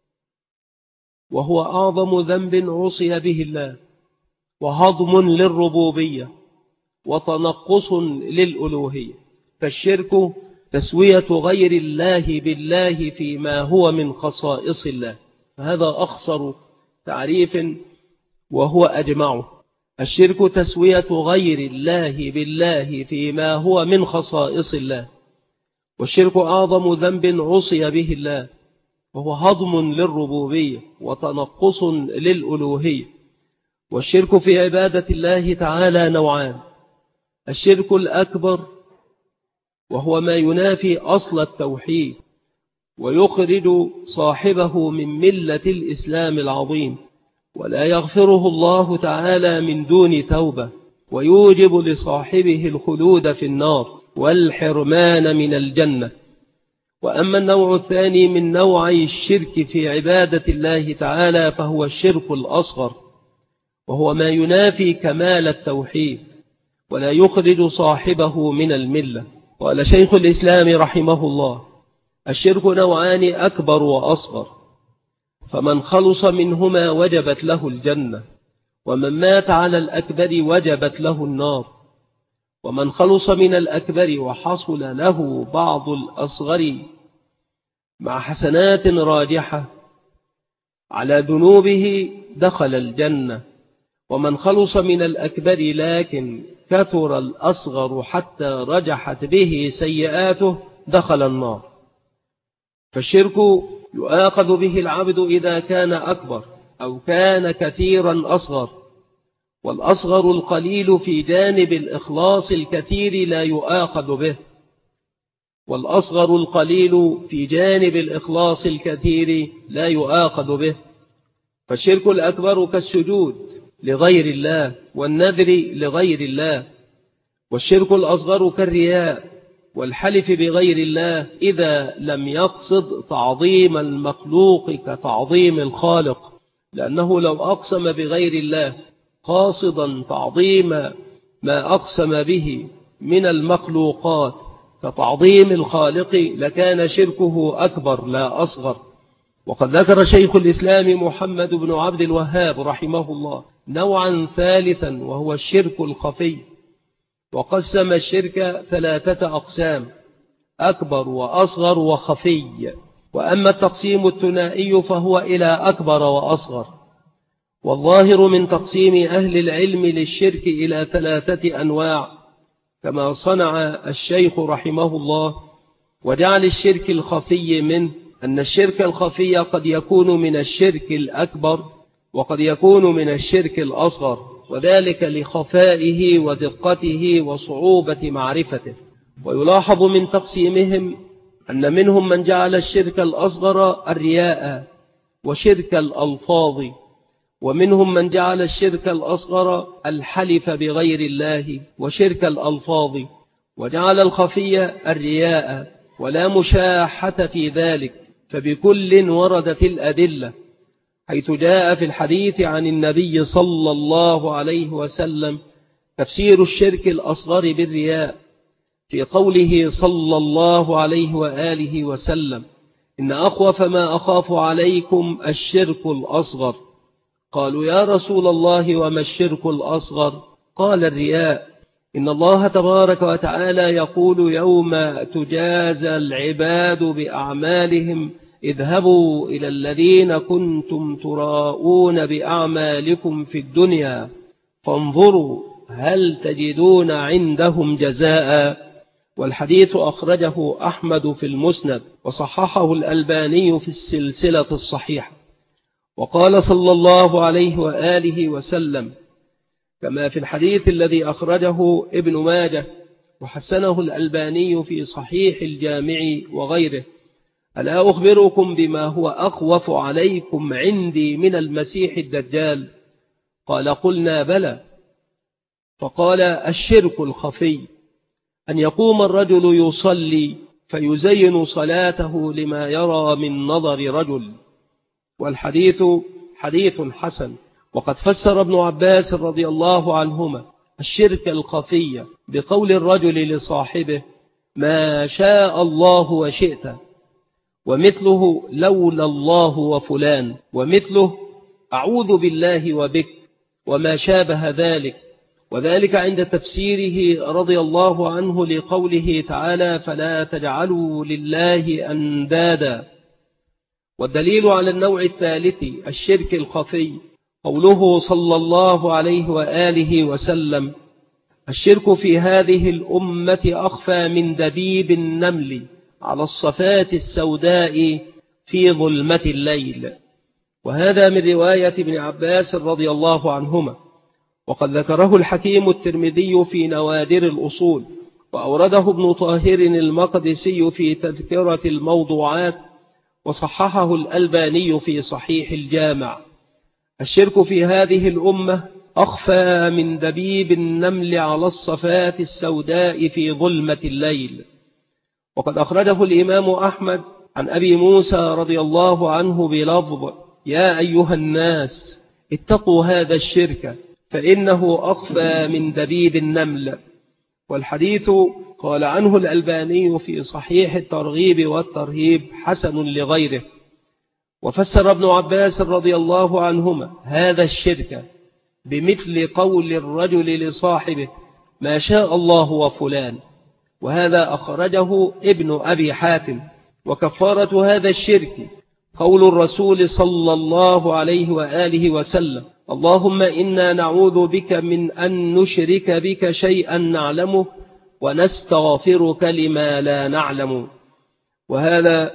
وهو أعظم ذنب عصي به الله، وهضم للربوبية، وتنقص للألوهية. فالشرك تسوية غير الله بالله فيما هو من خصائص الله، فهذا أخصر تعريف وهو أجمعه. الشرك تسوية غير الله بالله فيما هو من خصائص الله، والشرك أعظم ذنب عصي به الله، وهو هضم للربوبية وتنقص للألوهية. والشرك في عبادة الله تعالى نوعان: الشرك الأكبر وهو ما ينافي أصل التوحيد ويخرج صاحبه من ملة الإسلام العظيم، ولا يغفره الله تعالى من دون توبة، ويوجب لصاحبه الخلود في النار والحرمان من الجنة. وأما النوع الثاني من نوعي الشرك في عبادة الله تعالى فهو الشرك الأصغر، وهو ما ينافي كمال التوحيد ولا يخرج صاحبه من الملة. قال شيخ الإسلام رحمه الله: الشرك نوعان، أكبر وأصغر، فمن خلص منهما وجبت له الجنة، ومن مات على الأكبر وجبت له النار. ومن خلص من الأكبر وحصل له بعض الأصغر مع حسنات راجحة على ذنوبه دخل الجنة، ومن خلص من الأكبر لكن كثر الأصغر حتى رجحت به سيئاته دخل النار. فالشرك يؤاخذ به العبد إذا كان أكبر أو كان كثيرا أصغر، والأصغر القليل في جانب الإخلاص الكثير لا يؤاخذ به، والأصغر القليل في جانب الإخلاص الكثير لا يؤاخذ به. فالشرك الأكبر كالسجود لغير الله والنذر لغير الله، والشرك الأصغر كالرياء والحلف بغير الله إذا لم يقصد تعظيم المخلوق كتعظيم الخالق، لأنه لو أقسم بغير الله قاصدا تعظيم ما أقسم به من المخلوقات كتعظيم الخالق لكان شركه أكبر لا أصغر. وقد ذكر شيخ الإسلام محمد بن عبد الوهاب رحمه الله نوعا ثالثا وهو الشرك الخفي، وقسم الشرك ثلاثة أقسام: أكبر وأصغر وخفي. وأما التقسيم الثنائي فهو إلى أكبر وأصغر. والظاهر من تقسيم أهل العلم للشرك إلى ثلاثة أنواع كما صنع الشيخ رحمه الله، وجعل الشرك الخفي منه أن الشرك الخفي قد يكون من الشرك الأكبر وقد يكون من الشرك الأصغر، وذلك لخفائه ودقته وصعوبة معرفته. ويلاحظ من تقسيمهم أن منهم من جعل الشرك الأصغر الرياء وشرك الألفاظ، ومنهم من جعل الشرك الأصغر الحلف بغير الله وشرك الألفاظ، وجعل الخفي الرياء، ولا مشاحة في ذلك، فبكل وردت الأدلة، حيث جاء في الحديث عن النبي صلى الله عليه وسلم تفسير الشرك الأصغر بالرياء في قوله صلى الله عليه وآله وسلم: إن أخوف ما أخاف عليكم الشرك الأصغر. قالوا: يا رسول الله وما الشرك الأصغر؟ قال: الرياء. إن الله تبارك وتعالى يقول يوم تجازى العباد بأعمالهم: اذهبوا إلى الذين كنتم تراءون بأعمالكم في الدنيا فانظروا هل تجدون عندهم جزاء. والحديث أخرجه أحمد في المسند وصححه الألباني في السلسلة الصحيحة. وقال صلى الله عليه وآله وسلم كما في الحديث الذي أخرجه ابن ماجه وحسنه الألباني في صحيح الجامع وغيره: ألا أخبركم بما هو أخوف عليكم عندي من المسيح الدجال؟ قال: قلنا بلى. فقال: الشرك الخفي، أن يقوم الرجل يصلي فيزين صلاته لما يرى من نظر رجل. والحديث حديث حسن. وقد فسر ابن عباس رضي الله عنهما الشرك الخفي بقول الرجل لصاحبه: ما شاء الله وشئت، ومثله لولا الله وفلان، ومثله أعوذ بالله وبك، وما شابه ذلك. وذلك عند تفسيره رضي الله عنه لقوله تعالى فلا تجعلوا لله أندادا. والدليل على النوع الثالث الشرك الخفي قوله صلى الله عليه وآله وسلم الشرك في هذه الأمة أخفى من دبيب النمل على الصفات السوداء في ظلمة الليل. وهذا من رواية ابن عباس رضي الله عنهما، وقد ذكره الحكيم الترمذي في نوادر الأصول، وأورده ابن طاهر المقدسي في تذكرة الموضوعات، وصححه الألباني في صحيح الجامع. الشرك في هذه الأمة أخفى من دبيب النمل على الصفات السوداء في ظلمة الليل. وقد أخرجه الإمام أحمد عن أبي موسى رضي الله عنه بلفظ يا أيها الناس اتقوا هذا الشرك فإنه أخفى من دبيب النمل. والحديث قال عنه الألباني في صحيح الترغيب والترهيب حسن لغيره. وفسر ابن عباس رضي الله عنهما هذا الشرك بمثل قول الرجل لصاحبه ما شاء الله وفلان، وهذا أخرجه ابن أبي حاتم. وكفارة هذا الشرك قول الرسول صلى الله عليه وآله وسلم اللهم إنا نعوذ بك من أن نشرك بك شيئا نعلمه ونستغفرك لما لا نعلم. وهذا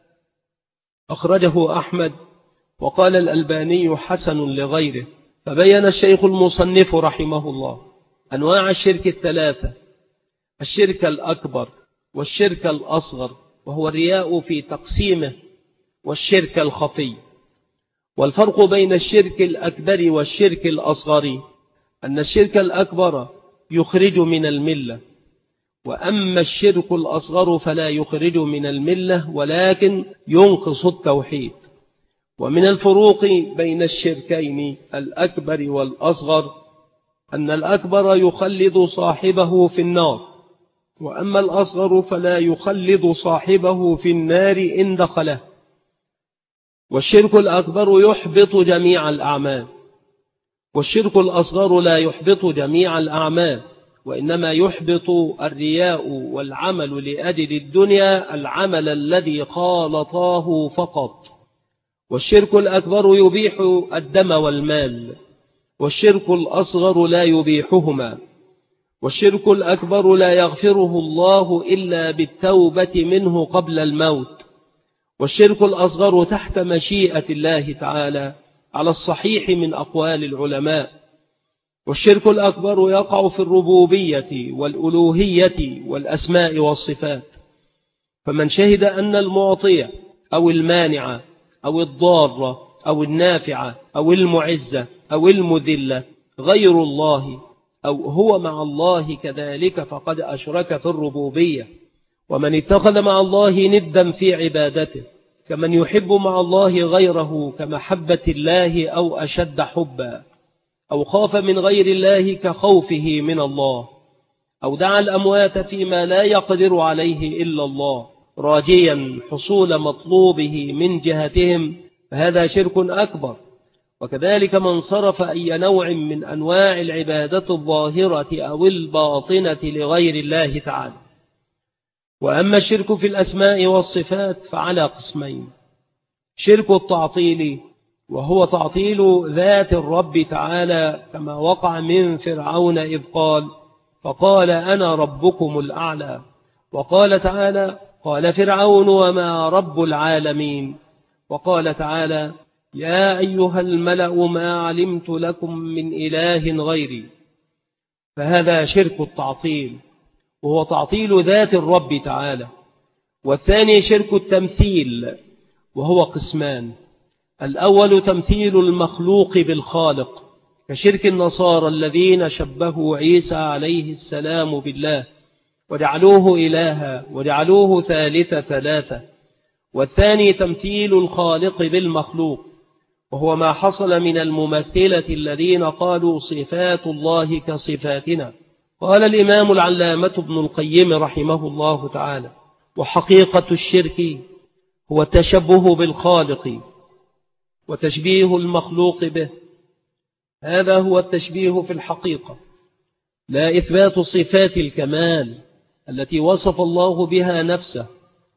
أخرجه أحمد، وقال الألباني حسن لغيره. فبين الشيخ المصنف رحمه الله أنواع الشرك الثلاثة: الشرك الأكبر والشرك الأصغر، وهو الرياء في تقسيمه، والشرك الخفي. والفرق بين الشرك الأكبر والشرك الأصغر أن الشرك الأكبر يخرج من الملة، وأما الشرك الأصغر فلا يخرج من الملة ولكن ينقص التوحيد. ومن الفروق بين الشركين الأكبر والأصغر أن الأكبر يخلد صاحبه في النار، وأما الأصغر فلا يخلد صاحبه في النار إن دخله. والشرك الأكبر يحبط جميع الأعمال، والشرك الأصغر لا يحبط جميع الأعمال، وإنما يحبط الرياء والعمل لأجل الدنيا العمل الذي خالطاه فقط. والشرك الأكبر يبيح الدم والمال، والشرك الأصغر لا يبيحهما. والشرك الأكبر لا يغفره الله إلا بالتوبة منه قبل الموت، والشرك الأصغر تحت مشيئة الله تعالى على الصحيح من أقوال العلماء. والشرك الأكبر يقع في الربوبية والألوهية والأسماء والصفات. فمن شهد أن المعطية أو المانعة أو الضارة أو النافعة أو المعزة أو المذلة غير الله أو هو مع الله كذلك فقد أشرك في الربوبية. ومن اتخذ مع الله ندا في عبادته كمن يحب مع الله غيره كمحبة الله أو أشد حبا، أو خاف من غير الله كخوفه من الله، أو دعا الأموات فيما لا يقدر عليه إلا الله راجيا حصول مطلوبه من جهتهم، فهذا شرك أكبر. وكذلك من صرف أي نوع من أنواع العبادة الظاهرة أو الباطنة لغير الله تعالى. وأما الشرك في الأسماء والصفات فعلى قسمين: شرك التعطيل، وهو تعطيل ذات الرب تعالى كما وقع من فرعون إذ قال فقال أنا ربكم الأعلى. وقال تعالى قال فرعون وما رب العالمين. وقال تعالى يا أيها الملأ ما علمت لكم من إله غيري. فهذا شرك التعطيل، وهو تعطيل ذات الرب تعالى. والثاني شرك التمثيل، وهو قسمان: الأول تمثيل المخلوق بالخالق كشرك النصارى الذين شبهوا عيسى عليه السلام بالله وجعلوه إلها وجعلوه ثالث ثلاثة. والثاني تمثيل الخالق بالمخلوق، وهو ما حصل من الممثلة الذين قالوا صفات الله كصفاتنا. قال الإمام العلامة ابن القيم رحمه الله تعالى: وحقيقة الشرك هو التشبه بالخالق وتشبيه المخلوق به. هذا هو التشبيه في الحقيقة، لا إثبات صفات الكمال التي وصف الله بها نفسه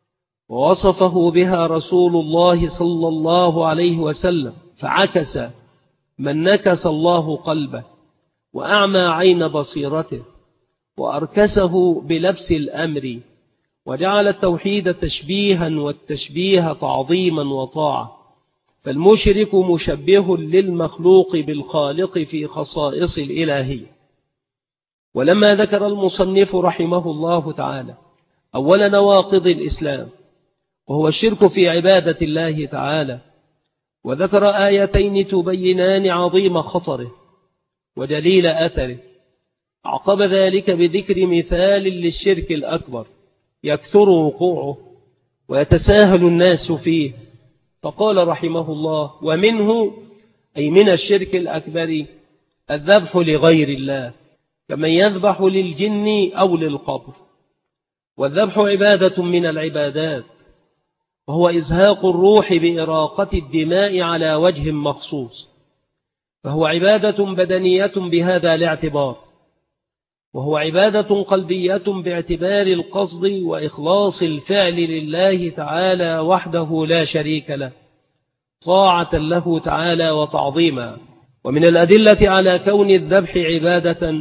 ووصفه بها رسول الله صلى الله عليه وسلم، فعكس من نكس الله قلبه وأعمى عين بصيرته وأركسه بلبس الأمر، وجعل التوحيد تشبيها والتشبيه تعظيما وطاعة. فالمشرك مشبه للمخلوق بالخالق في خصائص الإلهية. ولما ذكر المصنف رحمه الله تعالى أول نواقض الإسلام وهو الشرك في عبادة الله تعالى، وذكر آيتين تبينان عظيم خطره وجليل أثره، عقب ذلك بذكر مثال للشرك الأكبر يكثر وقوعه ويتساهل الناس فيه، فقال رحمه الله: ومنه أي من الشرك الأكبر الذبح لغير الله، كمن يذبح للجن أو للقبر. والذبح عبادة من العبادات، وهو إزهاق الروح بإراقة الدماء على وجه مخصوص، فهو عبادة بدنية بهذا الاعتبار، وهو عبادة قلبية باعتبار القصد وإخلاص الفعل لله تعالى وحده لا شريك له، طاعة له تعالى وتعظيما. ومن الأدلة على كون الذبح عبادة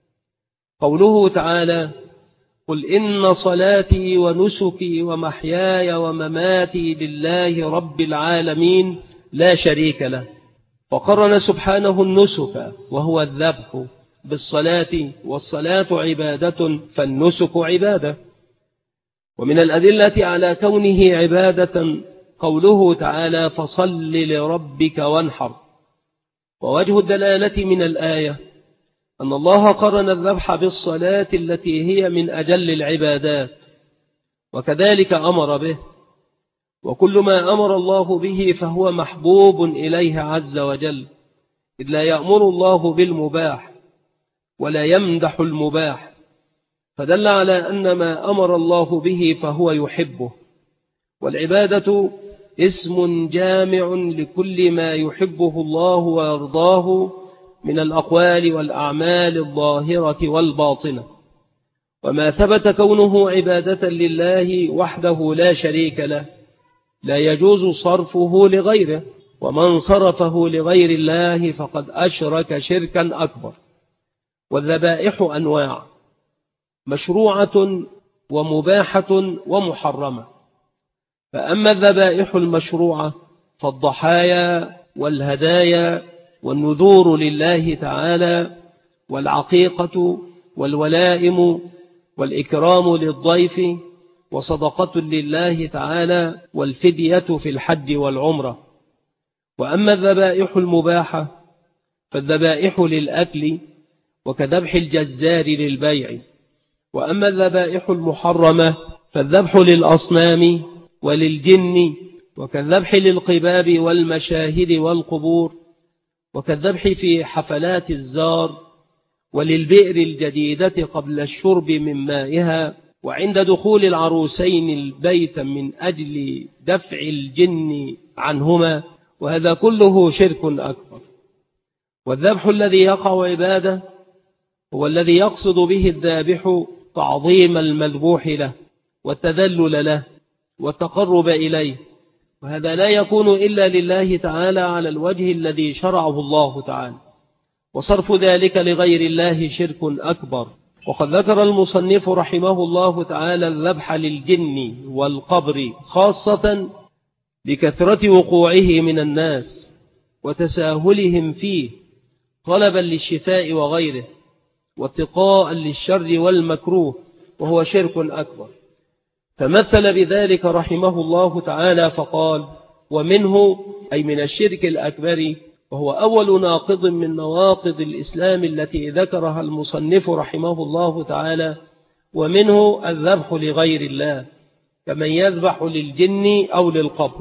قوله تعالى: قل إن صلاتي ونسكي ومحياي ومماتي لله رب العالمين لا شريك له. وقرن سبحانه النسك وهو الذبح بالصلاة، والصلاة عبادة فالنسك عبادة. ومن الأدلة على كونه عبادة قوله تعالى: فصل لربك وانحر. ووجه الدلالة من الآية أن الله قرن الذبح بالصلاة التي هي من أجل العبادات، وكذلك أمر به، وكل ما أمر الله به فهو محبوب إليه عز وجل، إذ لا يأمر الله بالمباح ولا يمدح المباح، فدل على أن ما أمر الله به فهو يحبه. والعبادة اسم جامع لكل ما يحبه الله ويرضاه من الأقوال والأعمال الظاهرة والباطنة، وما ثبت كونه عبادة لله وحده لا شريك له لا يجوز صرفه لغيره، ومن صرفه لغير الله فقد أشرك شركا أكبر. والذبائح أنواع: مشروعة ومباحة ومحرمة. فأما الذبائح المشروعة فالضحايا والهدايا والنذور لله تعالى والعقيقة والولائم والإكرام للضيف وصدقة لله تعالى والفدية في الحج والعمرة. وأما الذبائح المباحة فالذبائح للأكل وكذبح الجزار للبيع. وأما الذبائح المحرمة فالذبح للأصنام وللجن، وكالذبح للقباب والمشاهد والقبور، وكالذبح في حفلات الزار وللبئر الجديدة قبل الشرب من مائها، وعند دخول العروسين البيت من أجل دفع الجن عنهما، وهذا كله شرك أكبر. والذبح الذي يقع عبادة هو الذي يقصد به الذابح تعظيم المذبوح له والتذلل له والتقرب إليه، وهذا لا يكون إلا لله تعالى على الوجه الذي شرعه الله تعالى، وصرف ذلك لغير الله شرك أكبر. وقد ذكر المصنف رحمه الله تعالى الذبح للجن والقبر خاصة لكثرة وقوعه من الناس وتساهلهم فيه طلبا للشفاء وغيره، واتقاء للشر والمكروه، وهو شرك أكبر. فمثل بذلك رحمه الله تعالى فقال: ومنه أي من الشرك الأكبر، وهو أول ناقض من نواقض الإسلام التي ذكرها المصنف رحمه الله تعالى، ومنه الذبح لغير الله كمن يذبح للجن أو للقبر.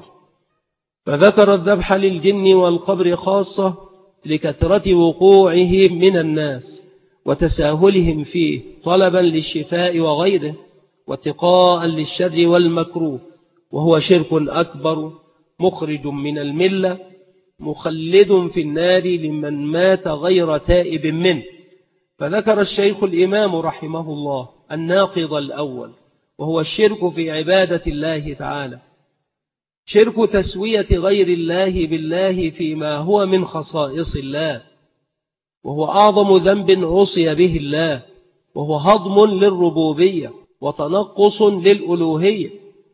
فذكر الذبح للجن والقبر خاصة لكثرة وقوعه من الناس وتساهلهم فيه طلبا للشفاء وغيره، واتقاء للشر والمكروه، وهو شرك أكبر مخرج من الملة مخلد في النار لمن مات غير تائب منه. فذكر الشيخ الإمام رحمه الله الناقض الأول، وهو الشرك في عبادة الله تعالى، شرك تسوية غير الله بالله فيما هو من خصائص الله، وهو أعظم ذنب عصي به الله، وهو هضم للربوبية وتنقص للألوهية.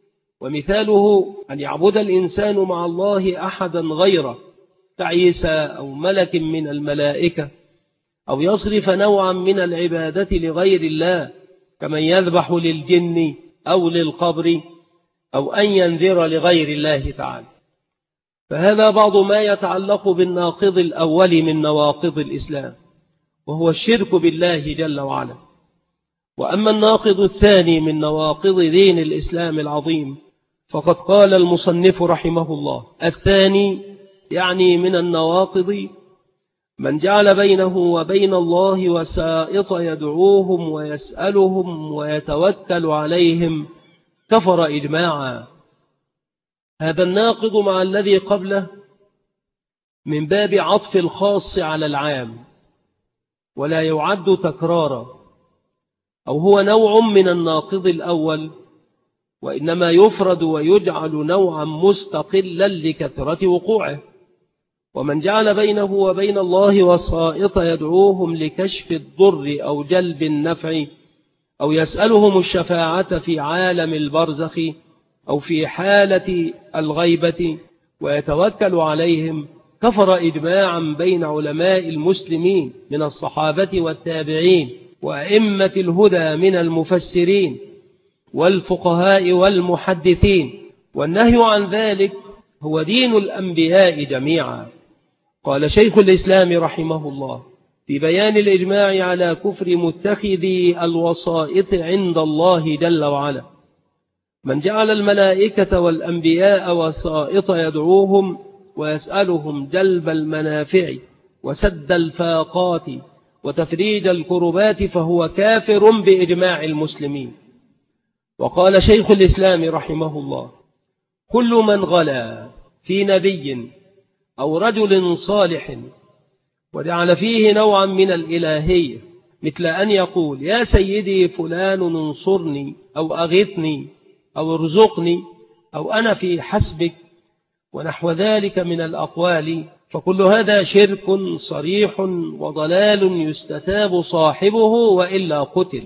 ومثاله أن يعبد الإنسان مع الله أحدا غيره كعيسى أو ملك من الملائكة، أو يصرف نوعا من العبادة لغير الله كمن يذبح للجن أو للقبر، أو أن ينذر لغير الله تعالى. فهذا بعض ما يتعلق بالناقض الأول من نواقض الإسلام، وهو الشرك بالله جل وعلا. وأما الناقض الثاني من نواقض دين الإسلام العظيم فقد قال المصنف رحمه الله: الثاني يعني من النواقض من جعل بينه وبين الله وسائط يدعوهم ويسألهم ويتوكل عليهم كفر إجماعا. هذا الناقض مع الذي قبله من باب عطف الخاص على العام، ولا يعد تكرارا، أو هو نوع من الناقض الأول، وإنما يفرد ويجعل نوعا مستقلا لكثرة وقوعه. ومن جعل بينه وبين الله وسائط يدعوهم لكشف الضر أو جلب النفع، أو يسألهم الشفاعة في عالم البرزخ أو في حالة الغيبة ويتوكل عليهم، كفر إجماعا بين علماء المسلمين من الصحابة والتابعين وأئمة الهدى من المفسرين والفقهاء والمحدثين. والنهي عن ذلك هو دين الأنبياء جميعا. قال شيخ الإسلام رحمه الله في بيان الإجماع على كفر متخذي الوسائط عند الله جل وعلا: من جعل الملائكة والأنبياء وسائط يدعوهم ويسألهم جلب المنافع وسد الفاقات وتفريج الكربات فهو كافر بإجماع المسلمين. وقال شيخ الإسلام رحمه الله: كل من غلا في نبي أو رجل صالح وجعل فيه نوعا من الإلهية، مثل أن يقول: يا سيدي فلان انصرني أو أغثني أو ارزقني أو أنا في حسبك، ونحو ذلك من الأقوال، فكل هذا شرك صريح وضلال يستتاب صاحبه وإلا قتل.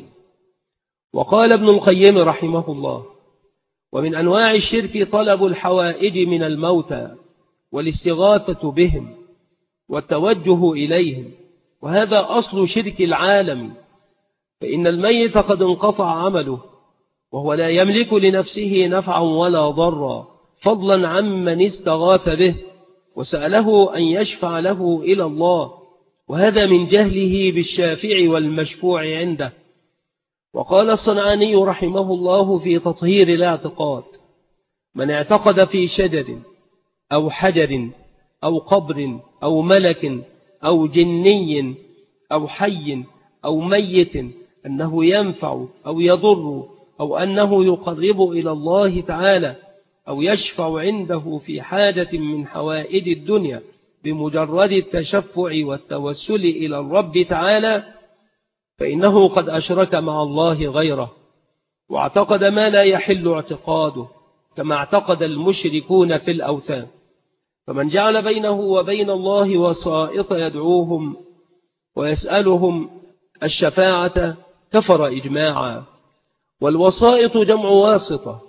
وقال ابن القيم رحمه الله: ومن أنواع الشرك طلب الحوائج من الموتى والاستغاثة بهم والتوجه إليهم، وهذا أصل شرك العالم، فإن الميت قد انقطع عمله وهو لا يملك لنفسه نفعا ولا ضرا، فضلا عمن استغاث به وسأله أن يشفع له إلى الله، وهذا من جهله بالشافع والمشفوع عنده. وقال الصنعاني رحمه الله في تطهير الاعتقاد: من اعتقد في شجر أو حجر أو قبر أو ملك أو جني أو حي أو ميت أنه ينفع أو يضر، أو أنه يقرب إلى الله تعالى، أو يشفع عنده في حاجة من حوائج الدنيا بمجرد التشفع والتوسل إلى الرب تعالى، فإنه قد أشرك مع الله غيره واعتقد ما لا يحل اعتقاده، كما اعتقد المشركون في الأوثان. فمن جعل بينه وبين الله وسائط يدعوهم ويسألهم الشفاعة كفر إجماعا. والوسائط جمع واسطة،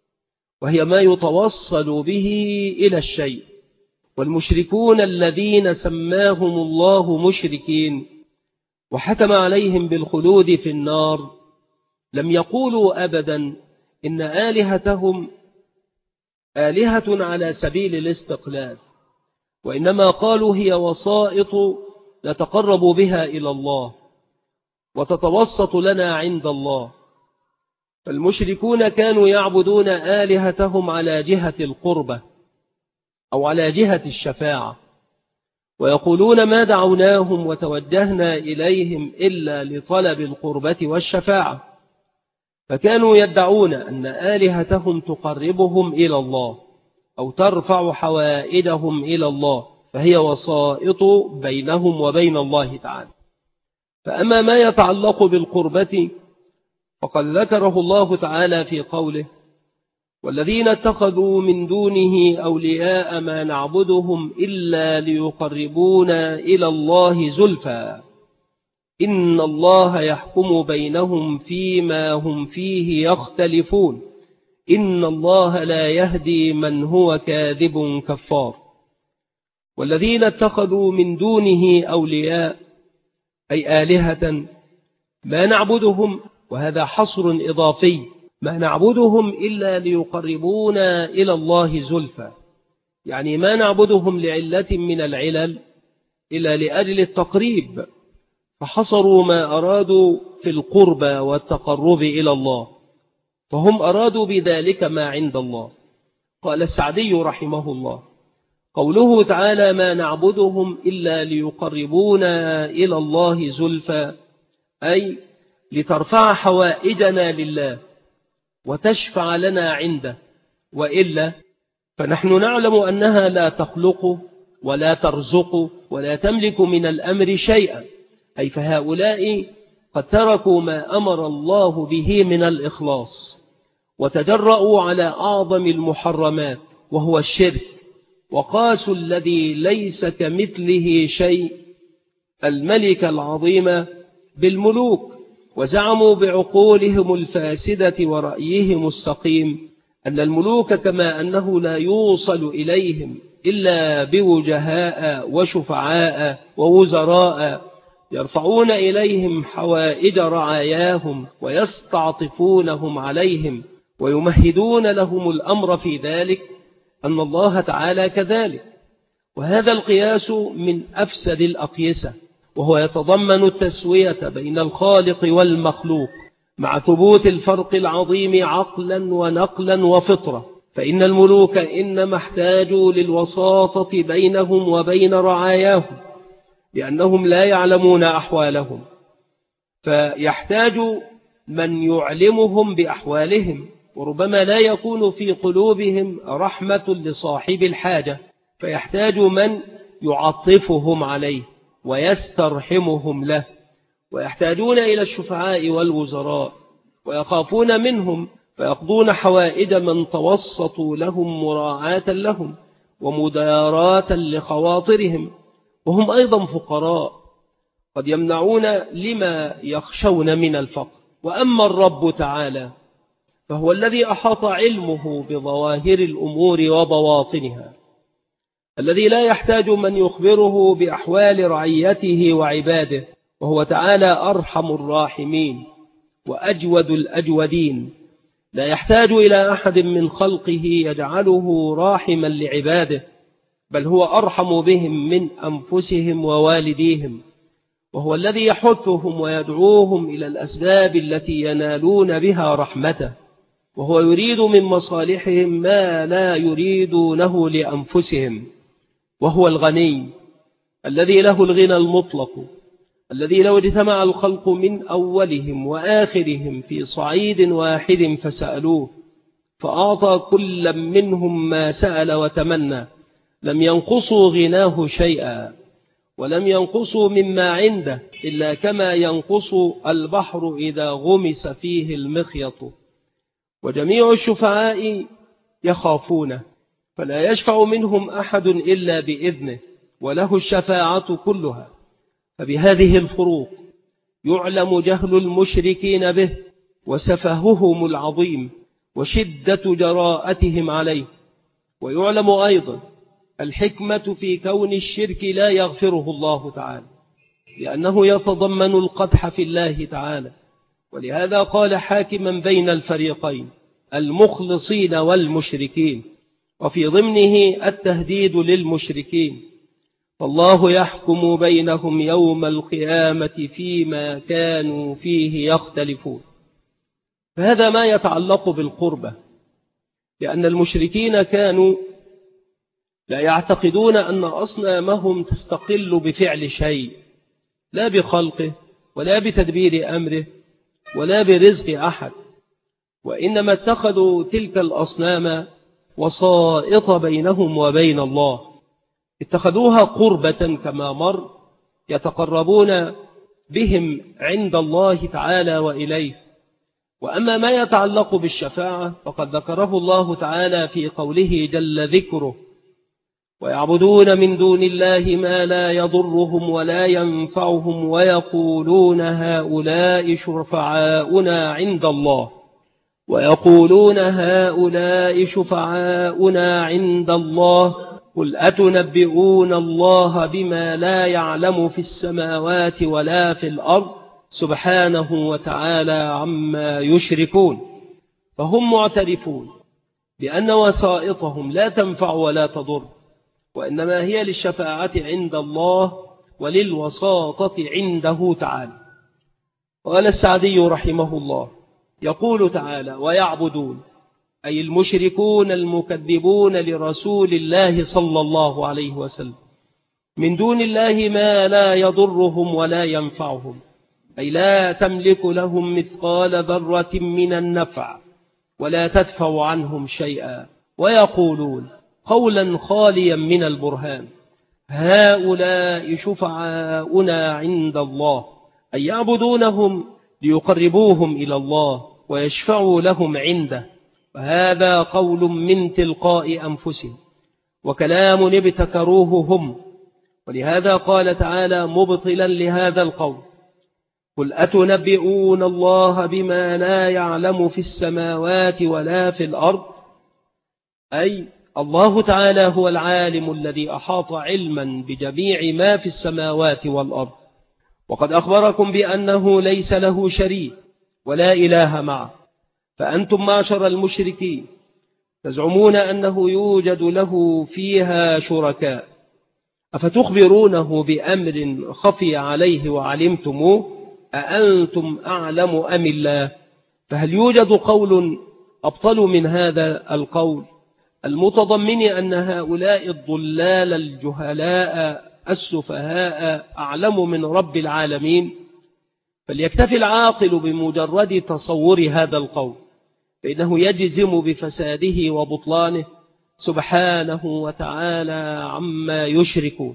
وهي ما يتوصل به إلى الشيء. والمشركون الذين سماهم الله مشركين وحكم عليهم بالخلود في النار لم يقولوا أبدا إن آلهتهم آلهة على سبيل الاستقلال، وإنما قالوا هي وسائط نتقرب بها إلى الله وتتوسط لنا عند الله. فالمشركون كانوا يعبدون آلهتهم على جهة القربة أو على جهة الشفاعة، ويقولون ما دعوناهم وتوجهنا إليهم إلا لطلب القربة والشفاعة. فكانوا يدعون أن آلهتهم تقربهم إلى الله أو ترفع حوائجهم إلى الله، فهي وسائط بينهم وبين الله تعالى. فأما ما يتعلق بالقربة فقد ذكره الله تعالى في قوله: والذين اتخذوا من دونه أولياء ما نعبدهم إلا ليقربونا إلى الله زلفى إن الله يحكم بينهم فيما هم فيه يختلفون إن الله لا يهدي من هو كاذب كفار. والذين اتخذوا من دونه أولياء أي آلهة ما نعبدهم، وهذا حصر إضافي، ما نعبدهم إلا ليقربونا إلى الله زلفى، يعني ما نعبدهم لعلة من العلل إلا لأجل التقريب، فحصروا ما أرادوا في القرب والتقرب إلى الله، فهم أرادوا بذلك ما عند الله. قال السعدي رحمه الله: قوله تعالى ما نعبدهم إلا ليقربونا إلى الله زلفى، أي لترفع حوائجنا لله وتشفع لنا عنده، وإلا فنحن نعلم أنها لا تخلق ولا ترزق ولا تملك من الأمر شيئا، أي فهؤلاء قد تركوا ما أمر الله به من الإخلاص وتجرؤوا على أعظم المحرمات وهو الشرك، وقاسوا الذي ليس كمثله شيء الملك العظيم بالملوك، وزعموا بعقولهم الفاسدة ورأيهم السقيم أن الملوك كما أنه لا يوصل إليهم إلا بوجهاء وشفعاء ووزراء يرفعون إليهم حوائج رعاياهم ويستعطفونهم عليهم ويمهدون لهم الأمر في ذلك، أن الله تعالى كذلك. وهذا القياس من أفسد الأقيسة، وهو يتضمن التسوية بين الخالق والمخلوق مع ثبوت الفرق العظيم عقلا ونقلا وفطرة، فإن الملوك إنما احتاجوا للوساطة بينهم وبين رعاياهم لأنهم لا يعلمون أحوالهم، فيحتاج من يعلمهم بأحوالهم، وربما لا يكون في قلوبهم رحمة لصاحب الحاجة، فيحتاج من يعطفهم عليه ويسترحمهم له، ويحتاجون إلى الشفعاء والوزراء ويخافون منهم فيقضون حوائج من توسطوا لهم مراعاة لهم ومداراة لخواطرهم، وهم أيضا فقراء قد يمنعون لما يخشون من الفقر. وأما الرب تعالى فهو الذي أحاط علمه بظواهر الأمور وبواطنها، الذي لا يحتاج من يخبره بأحوال رعيته وعباده، وهو تعالى أرحم الراحمين وأجود الأجودين، لا يحتاج إلى أحد من خلقه يجعله راحما لعباده، بل هو أرحم بهم من أنفسهم ووالديهم، وهو الذي يحثهم ويدعوهم إلى الأسباب التي ينالون بها رحمته، وهو يريد من مصالحهم ما لا يريدونه لأنفسهم، وهو الغني الذي له الغنى المطلق، الذي لو اجتمع الخلق من أولهم وآخرهم في صعيد واحد فسألوه فأعطى كل منهم ما سأل وتمنى لم ينقصوا غناه شيئا، ولم ينقصوا مما عنده إلا كما ينقص البحر إذا غمس فيه المخيط. وجميع الشفعاء يخافونه، فلا يشفع منهم أحد إلا بإذنه، وله الشفاعة كلها. فبهذه الفروق يعلم جهل المشركين به وسفههم العظيم وشدة جراءتهم عليه، ويعلم أيضا الحكمة في كون الشرك لا يغفره الله تعالى، لأنه يتضمن القدح في الله تعالى، ولهذا قال حاكما بين الفريقين المخلصين والمشركين، وفي ضمنه التهديد للمشركين، فالله يحكم بينهم يوم القيامة فيما كانوا فيه يختلفون. فهذا ما يتعلق بالقربة، لأن المشركين كانوا لا يعتقدون أن أصنامهم تستقل بفعل شيء، لا بخلقه ولا بتدبير أمره ولا برزق أحد، وإنما اتخذوا تلك الأصنام وسائط بينهم وبين الله، اتخذوها قربة كما مر يتقربون بهم عند الله تعالى وإليه. وأما ما يتعلق بالشفاعة فقد ذكره الله تعالى في قوله جل ذكره: ويعبدون من دون الله ما لا يضرهم ولا ينفعهم ويقولون هؤلاء شفعاؤنا عند الله ويقولون هؤلاء شفعاؤنا عند الله قل أتنبئون الله بما لا يعلم في السماوات ولا في الأرض سبحانه وتعالى عما يشركون. فهم معترفون بأن وسائطهم لا تنفع ولا تضر، وإنما هي للشفاعة عند الله وللوساطة عنده تعالى. قال السعدي رحمه الله يقول تعالى: ويعبدون، أي المشركون المكذبون لرسول الله صلى الله عليه وسلم، من دون الله ما لا يضرهم ولا ينفعهم، أي لا تملك لهم مثقال ذرة من النفع ولا تدفع عنهم شيئا. ويقولون قولا خاليا من البرهان: هؤلاء شفعاؤنا عند الله، أي يعبدونهم ليقربوهم إلى الله ويشفعوا لهم عنده. وهذا قول من تلقاء أنفسهم وكلام ابتكروه هم، ولهذا قال تعالى مبطلا لهذا القول: قل أتنبئون الله بما لا يعلم في السماوات ولا في الأرض، أي الله تعالى هو العالم الذي أحاط علما بجميع ما في السماوات والأرض، وقد أخبركم بأنه ليس له شريك ولا إله معه. فأنتم معشر المشركين تزعمون أنه يوجد له فيها شركاء، أفتخبرونه بأمر خفي عليه وعلمتموه؟ أأنتم أعلم أم الله؟ فهل يوجد قول أبطل من هذا القول المتضمن أن هؤلاء الضلال الجهلاء السفهاء أعلم من رب العالمين؟ فليكتفي العاقل بمجرد تصور هذا القول، فإنه يجزم بفساده وبطلانه سبحانه وتعالى عما يشركون.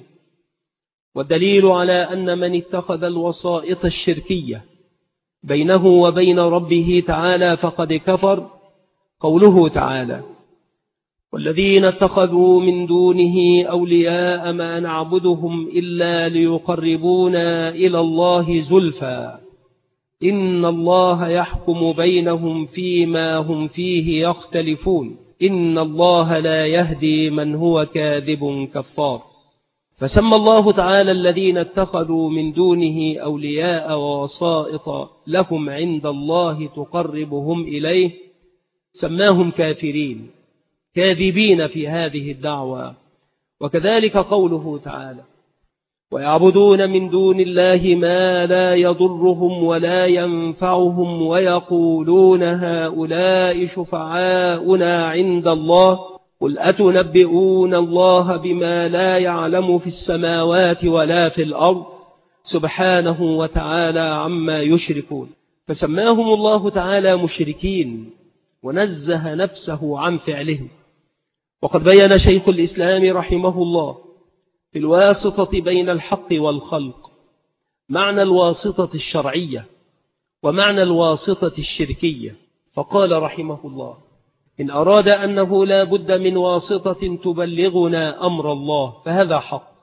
والدليل على أن من اتخذ الوسائط الشركية بينه وبين ربه تعالى فقد كفر قوله تعالى: والذين اتخذوا من دونه أولياء ما نعبدهم إلا ليقربونا إلى الله زلفى إن الله يحكم بينهم فيما هم فيه يختلفون إن الله لا يهدي من هو كاذب كفار. فسمى الله تعالى الذين اتخذوا من دونه أولياء ووسائط لهم عند الله تقربهم إليه، سماهم كافرين كاذبين في هذه الدعوة. وكذلك قوله تعالى: ويعبدون من دون الله ما لا يضرهم ولا ينفعهم ويقولون هؤلاء شفعاؤنا عند الله قل أتنبئون الله بما لا يعلم في السماوات ولا في الأرض سبحانه وتعالى عما يشركون. فسماهم الله تعالى مشركين ونزه نفسه عن فعلهم. وقد بين شيخ الإسلام رحمه الله في الواسطة بين الحق والخلق معنى الواسطة الشرعية ومعنى الواسطة الشركية، فقال رحمه الله: إن أراد أنه لا بد من واسطة تبلغنا أمر الله فهذا حق،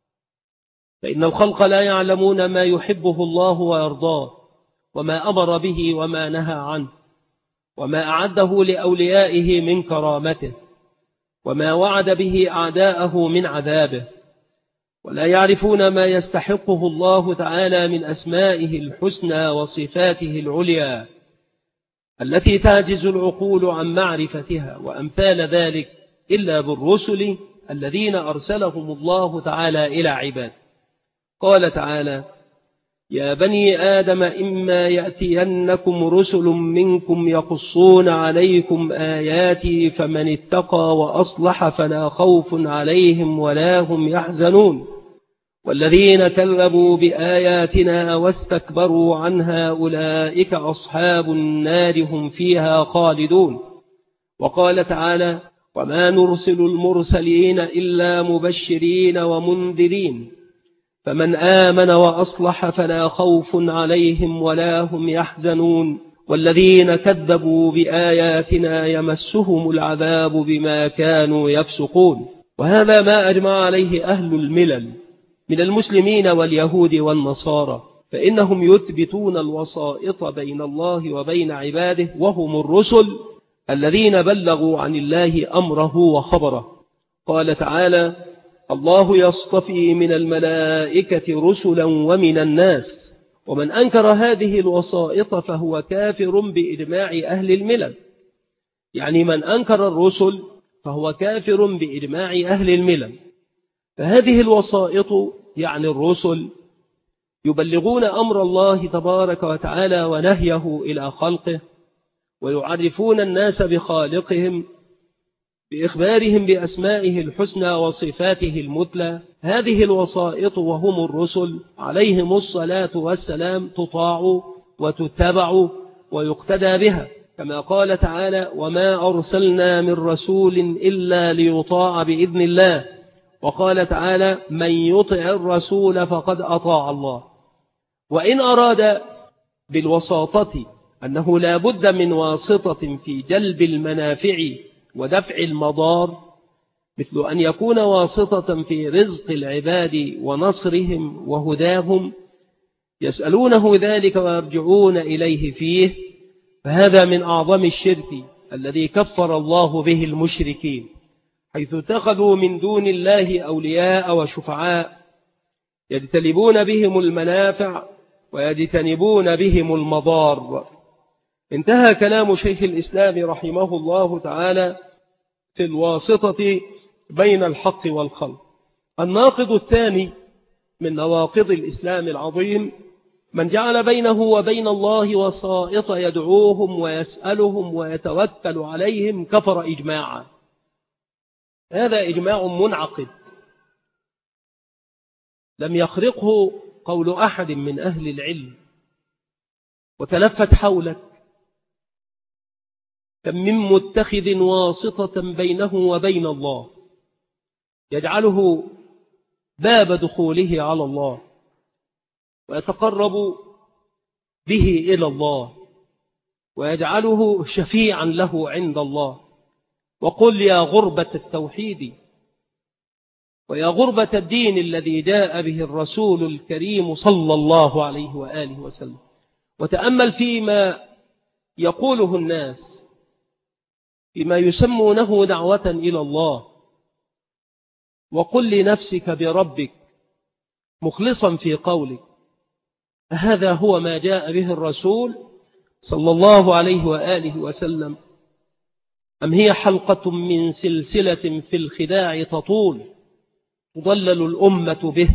فإن الخلق لا يعلمون ما يحبه الله ويرضاه وما أمر به وما نهى عنه وما أعده لأوليائه من كرامته وما وعد به أعداءه من عذابه، ولا يعرفون ما يستحقه الله تعالى من أسمائه الحسنى وصفاته العليا التي تعجز العقول عن معرفتها وأمثال ذلك إلا بالرسل الذين أرسلهم الله تعالى إلى عباده. قال تعالى: يا بني آدم إما يأتينكم رسل منكم يقصون عليكم آياتي فمن اتقى وأصلح فلا خوف عليهم ولا هم يحزنون. والذين كذبوا بآياتنا واستكبروا عنها أولئك أصحاب النار هم فيها خالدون. وقال تعالى: وما نرسل المرسلين إلا مبشرين ومنذرين فمن آمن وأصلح فلا خوف عليهم ولا هم يحزنون والذين كذبوا بآياتنا يمسهم العذاب بما كانوا يفسقون. وهذا ما أجمع عليه أهل الملل من المسلمين واليهود والنصارى، فإنهم يثبتون الوسائط بين الله وبين عباده وهم الرسل الذين بلغوا عن الله أمره وخبره. قال تعالى: الله يصطفي من الملائكة رسلا ومن الناس. ومن أنكر هذه الوسائط فهو كافر بإجماع أهل الملل، يعني من أنكر الرسل فهو كافر بإجماع أهل الملل. فهذه الوسائط يعني الرسل يبلغون أمر الله تبارك وتعالى ونهيه إلى خلقه، ويعرفون الناس بخالقهم بإخبارهم بأسمائه الحسنى وصفاته المثلى. هذه الوسائط وهم الرسل عليهم الصلاة والسلام تطاع وتتبع ويقتدى بها، كما قال تعالى: وما أرسلنا من رسول إلا ليطاع بإذن الله. وقال تعالى: من يطع الرسول فقد أطاع الله. وإن أراد بالوساطة أنه لا بد من واسطة في جلب المنافع ودفع المضار، مثل أن يكون واسطة في رزق العباد ونصرهم وهداهم يسألونه ذلك ويرجعون إليه فيه، فهذا من أعظم الشرك الذي كفر الله به المشركين، حيث اتخذوا من دون الله أولياء وشفعاء يجتلبون بهم المنافع ويجتنبون بهم المضار. انتهى كلام شيخ الإسلام رحمه الله تعالى في الواسطة بين الحق والخلق. الناقض الثاني من نواقض الإسلام العظيم من جعل بينه وبين الله وسائط يدعوهم ويسألهم ويتوكل عليهم كفر إجماعا. هذا إجماع منعقد لم يخرقه قول أحد من أهل العلم. وتلفت حولك كم من متخذ واسطة بينه وبين الله يجعله باب دخوله على الله ويتقرب به إلى الله ويجعله شفيعا له عند الله. وقل يا غربة التوحيد ويا غربة الدين الذي جاء به الرسول الكريم صلى الله عليه وآله وسلم، وتأمل فيما يقوله الناس فيما يسمونه دعوة إلى الله، وقل لنفسك بربك مخلصا في قولك: هذا هو ما جاء به الرسول صلى الله عليه وآله وسلم، أم هي حلقة من سلسلة في الخداع تطول تضلل الأمة به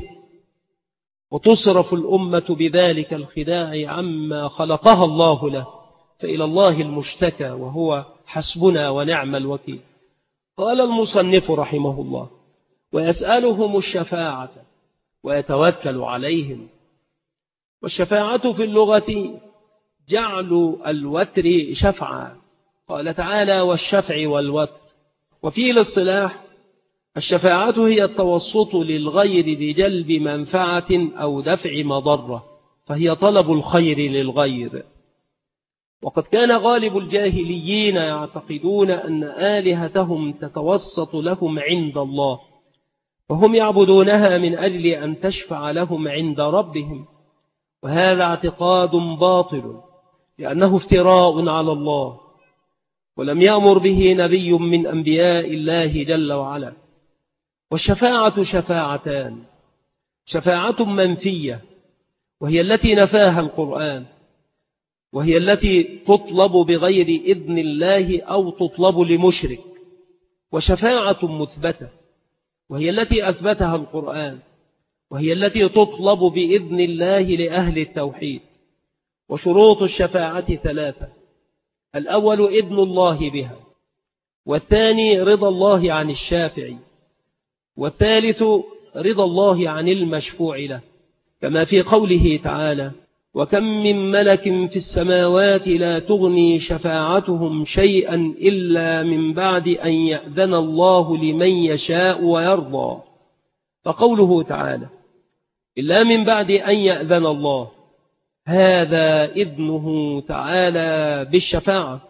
وتصرف الأمة بذلك الخداع عما خلقها الله له، فإلى الله المشتكى وهو حسبنا ونعم الوكيل. قال المصنف رحمه الله: ويسألهم الشفاعة ويتوكل عليهم. والشفاعة في اللغة جعل الوتر شفعا، قال تعالى: والشفع والوتر. وفي الاصطلاح الشفاعة هي التوسط للغير بجلب منفعة أو دفع مضرة، فهي طلب الخير للغير. وقد كان غالب الجاهليين يعتقدون أن آلهتهم تتوسط لهم عند الله، وهم يعبدونها من أجل أن تشفع لهم عند ربهم، وهذا اعتقاد باطل لأنه افتراء على الله، ولم يأمر به نبي من أنبياء الله جل وعلا. والشفاعة شفاعتان: شفاعة منفية وهي التي نفاها القرآن، وهي التي تطلب بغير إذن الله أو تطلب لمشرك، وشفاعة مثبتة وهي التي أثبتها القرآن، وهي التي تطلب بإذن الله لأهل التوحيد. وشروط الشفاعة ثلاثة: الأول إذن الله بها، والثاني رضا الله عن الشافع، والثالث رضا الله عن المشفوع له، كما في قوله تعالى: وكم من ملك في السماوات لا تغني شفاعتهم شيئا إلا من بعد أن يأذن الله لمن يشاء ويرضى. فقوله تعالى إلا من بعد أن يأذن الله، هذا إذنه تعالى بالشفاعة.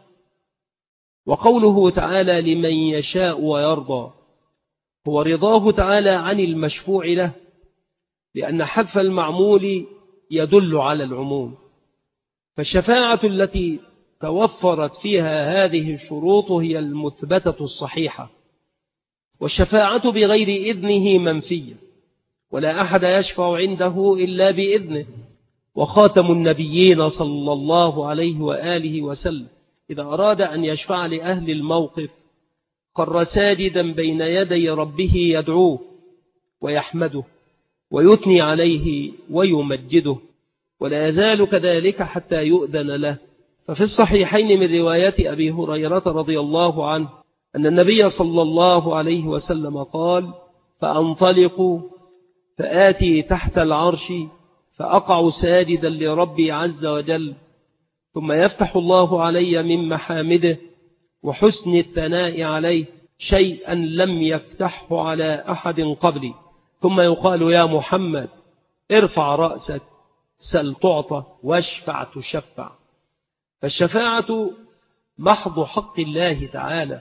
وقوله تعالى لمن يشاء ويرضى هو رضاه تعالى عن المشفوع له، لأن حذف المعمول يدل على العموم. فالشفاعة التي توفرت فيها هذه الشروط هي المثبتة الصحيحة، والشفاعة بغير إذنه منفية، ولا أحد يشفع عنده إلا بإذنه. وخاتم النبيين صلى الله عليه وآله وسلم إذا أراد أن يشفع لأهل الموقف قر ساجدا بين يدي ربه يدعوه ويحمده ويثني عليه ويمجده، ولا يزال كذلك حتى يؤذن له. ففي الصحيحين من رواية أبي هريرة رضي الله عنه أن النبي صلى الله عليه وسلم قال: فأنطلق فآتي تحت العرش فأقع ساجدا لربي عز وجل، ثم يفتح الله علي من محامده وحسن الثناء عليه شيئا لم يفتحه على أحد قبلي، ثم يقال: يا محمد ارفع رأسك سل تعطى واشفع تشفع. فالشفاعة محض حق الله تعالى،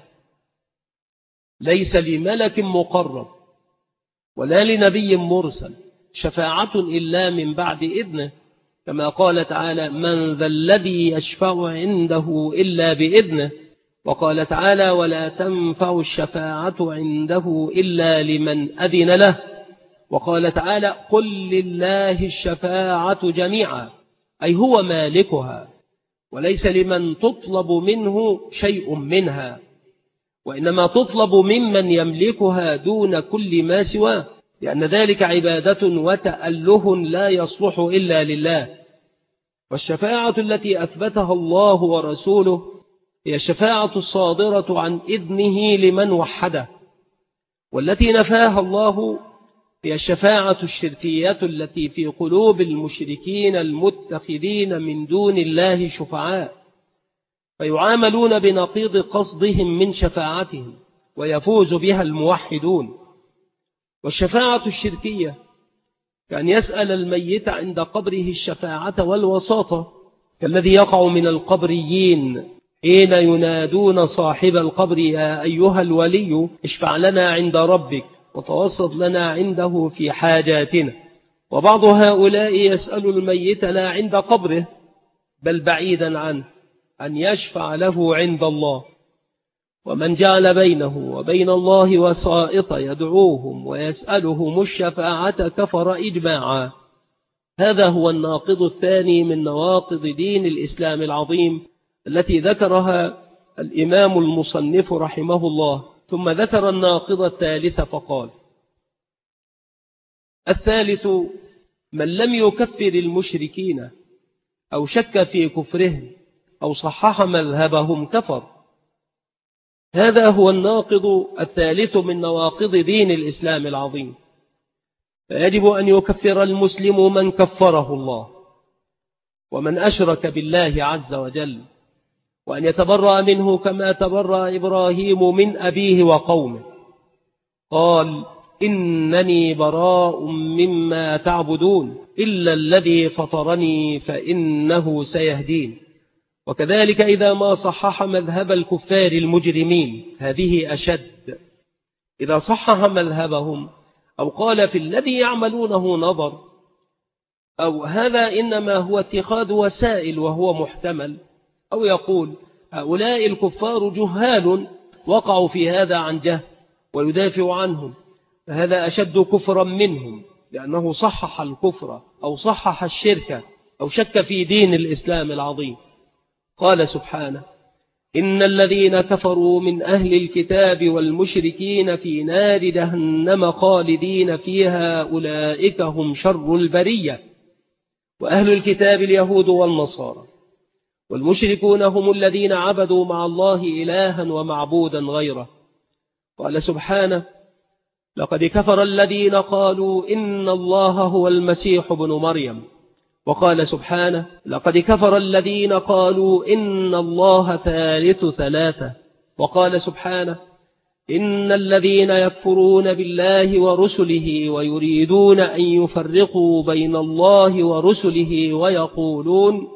ليس لملك مقرب ولا لنبي مرسل شفاعة إلا من بعد إذنه، كما قال تعالى: من ذا الذي يشفع عنده إلا بإذنه. وقال تعالى: ولا تنفع الشفاعة عنده إلا لمن أذن له. وقال تعالى: قل لله الشفاعة جميعا، أي هو مالكها، وليس لمن تطلب منه شيء منها، وإنما تطلب ممن يملكها دون كل ما سواه، لأن ذلك عبادة وتأله لا يصلح إلا لله. والشفاعة التي أثبتها الله ورسوله هي الشفاعة الصادرة عن إذنه لمن وحده، والتي نفاها الله هي الشفاعة الشركية التي في قلوب المشركين المتخذين من دون الله شفعاء، فيعاملون بنقيض قصدهم من شفاعتهم ويفوز بها الموحدون. والشفاعة الشركية كأن يسأل الميت عند قبره الشفاعة والوساطة، كالذي يقع من القبريين حين ينادون صاحب القبر: يا أيها الولي اشفع لنا عند ربك وتوسط لنا عنده في حاجاتنا. وبعض هؤلاء يسأل الميت لا عند قبره بل بعيدا عنه أن يشفع له عند الله. ومن جعل بينه وبين الله وسائط يدعوهم ويسألهم الشفاعة كفر إجماعا. هذا هو الناقض الثاني من نواقض دين الإسلام العظيم التي ذكرها الإمام المصنف رحمه الله، ثم ذكر الناقض الثالث فقال: الثالث من لم يكفر المشركين أو شك في كفرهم أو صحح مذهبهم كفر. هذا هو الناقض الثالث من نواقض دين الإسلام العظيم. فيجب أن يكفر المسلم من كفره الله ومن أشرك بالله عز وجل، وأن يتبرأ منه كما تبرأ إبراهيم من أبيه وقومه. قال: إنني براء مما تعبدون إلا الذي فطرني فإنه سيهدين. وكذلك إذا ما صحح مذهب الكفار المجرمين، هذه أشد. إذا صحح مذهبهم أو قال في الذي يعملونه نظر، أو هذا إنما هو اتخاذ وسائل وهو محتمل، أو يقول هؤلاء الكفار جهال وقعوا في هذا عن جهل ويدافع عنهم، فهذا أشد كفرا منهم، لأنه صحح الكفر أو صحح الشرك أو شك في دين الإسلام العظيم. قال سبحانه: إن الذين كفروا من أهل الكتاب والمشركين في نار جهنم خالدين فيها أولئك هم شر البرية. وأهل الكتاب اليهود والنصارى، والمشركون هم الذين عبدوا مع الله إلها ومعبودا غيره. قال سبحانه: لقد كفر الذين قالوا إن الله هو المسيح ابن مريم. وقال سبحانه لقد كفر الذين قالوا إن الله ثالث ثلاثة. وقال سبحانه إن الذين يكفرون بالله ورسله ويريدون أن يفرقوا بين الله ورسله ويقولون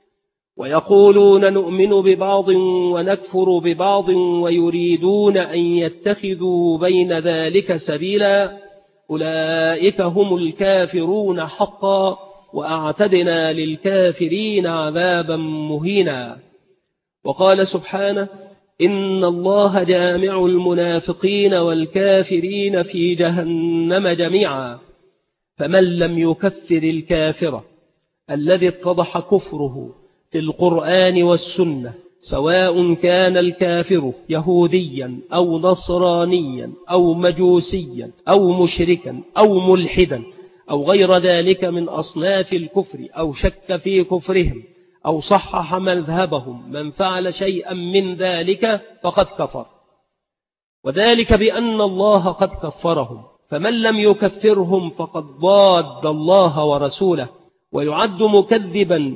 ويقولون نؤمن ببعض ونكفر ببعض ويريدون أن يتخذوا بين ذلك سبيلا أولئك هم الكافرون حقا وأعتدنا للكافرين عذابا مهينا. وقال سبحانه إن الله جامع المنافقين والكافرين في جهنم جميعا. فمن لم يكفر الكافر الذي اتضح كفره في القرآن والسنة سواء كان الكافر يهوديا أو نصرانيا أو مجوسيا أو مشركا أو ملحدا أو غير ذلك من أصناف الكفر أو شك في كفرهم أو صحح مذهبهم، من فعل شيئا من ذلك فقد كفر، وذلك بأن الله قد كفرهم. فمن لم يكفرهم فقد ضاد الله ورسوله، ويعد مكذبا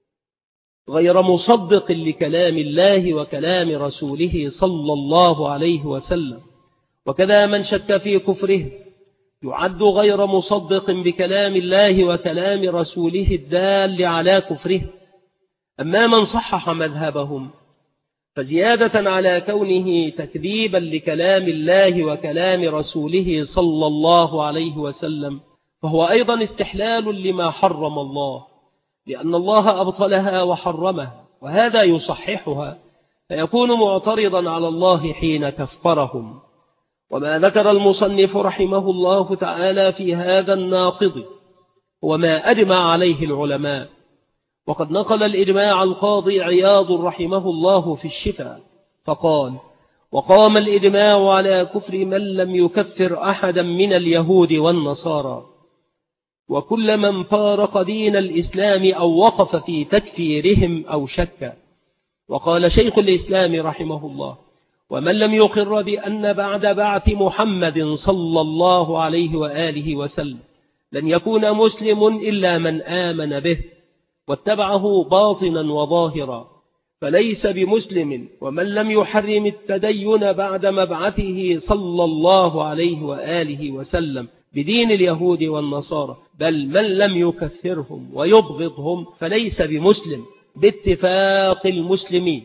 غير مصدق لكلام الله وكلام رسوله صلى الله عليه وسلم. وكذا من شك في كفره يعد غير مصدق بكلام الله وكلام رسوله الدال على كفره. أما من صحح مذهبهم فزيادة على كونه تكذيبا لكلام الله وكلام رسوله صلى الله عليه وسلم فهو أيضا استحلال لما حرم الله، لأن الله أبطلها وحرمها، وهذا يصححها فيكون معترضا على الله حين كفرهم. وما ذكر المصنف رحمه الله تعالى في هذا الناقض هو ما أجمع عليه العلماء، وقد نقل الإجماع القاضي عياض رحمه الله في الشفاء فقال: وقام الإجماع على كفر من لم يكفر أحدا من اليهود والنصارى، وكل من فارق دين الإسلام أو وقف في تكفيرهم أو شك. وقال شيخ الإسلام رحمه الله: ومن لم يقر بأن بعد بعث محمد صلى الله عليه وآله وسلم لن يكون مسلم إلا من آمن به واتبعه باطنا وظاهرا فليس بمسلم. ومن لم يحرم التدين بعد مبعثه صلى الله عليه وآله وسلم بدين اليهود والنصارى، بل من لم يكفرهم ويبغضهم فليس بمسلم باتفاق المسلمين.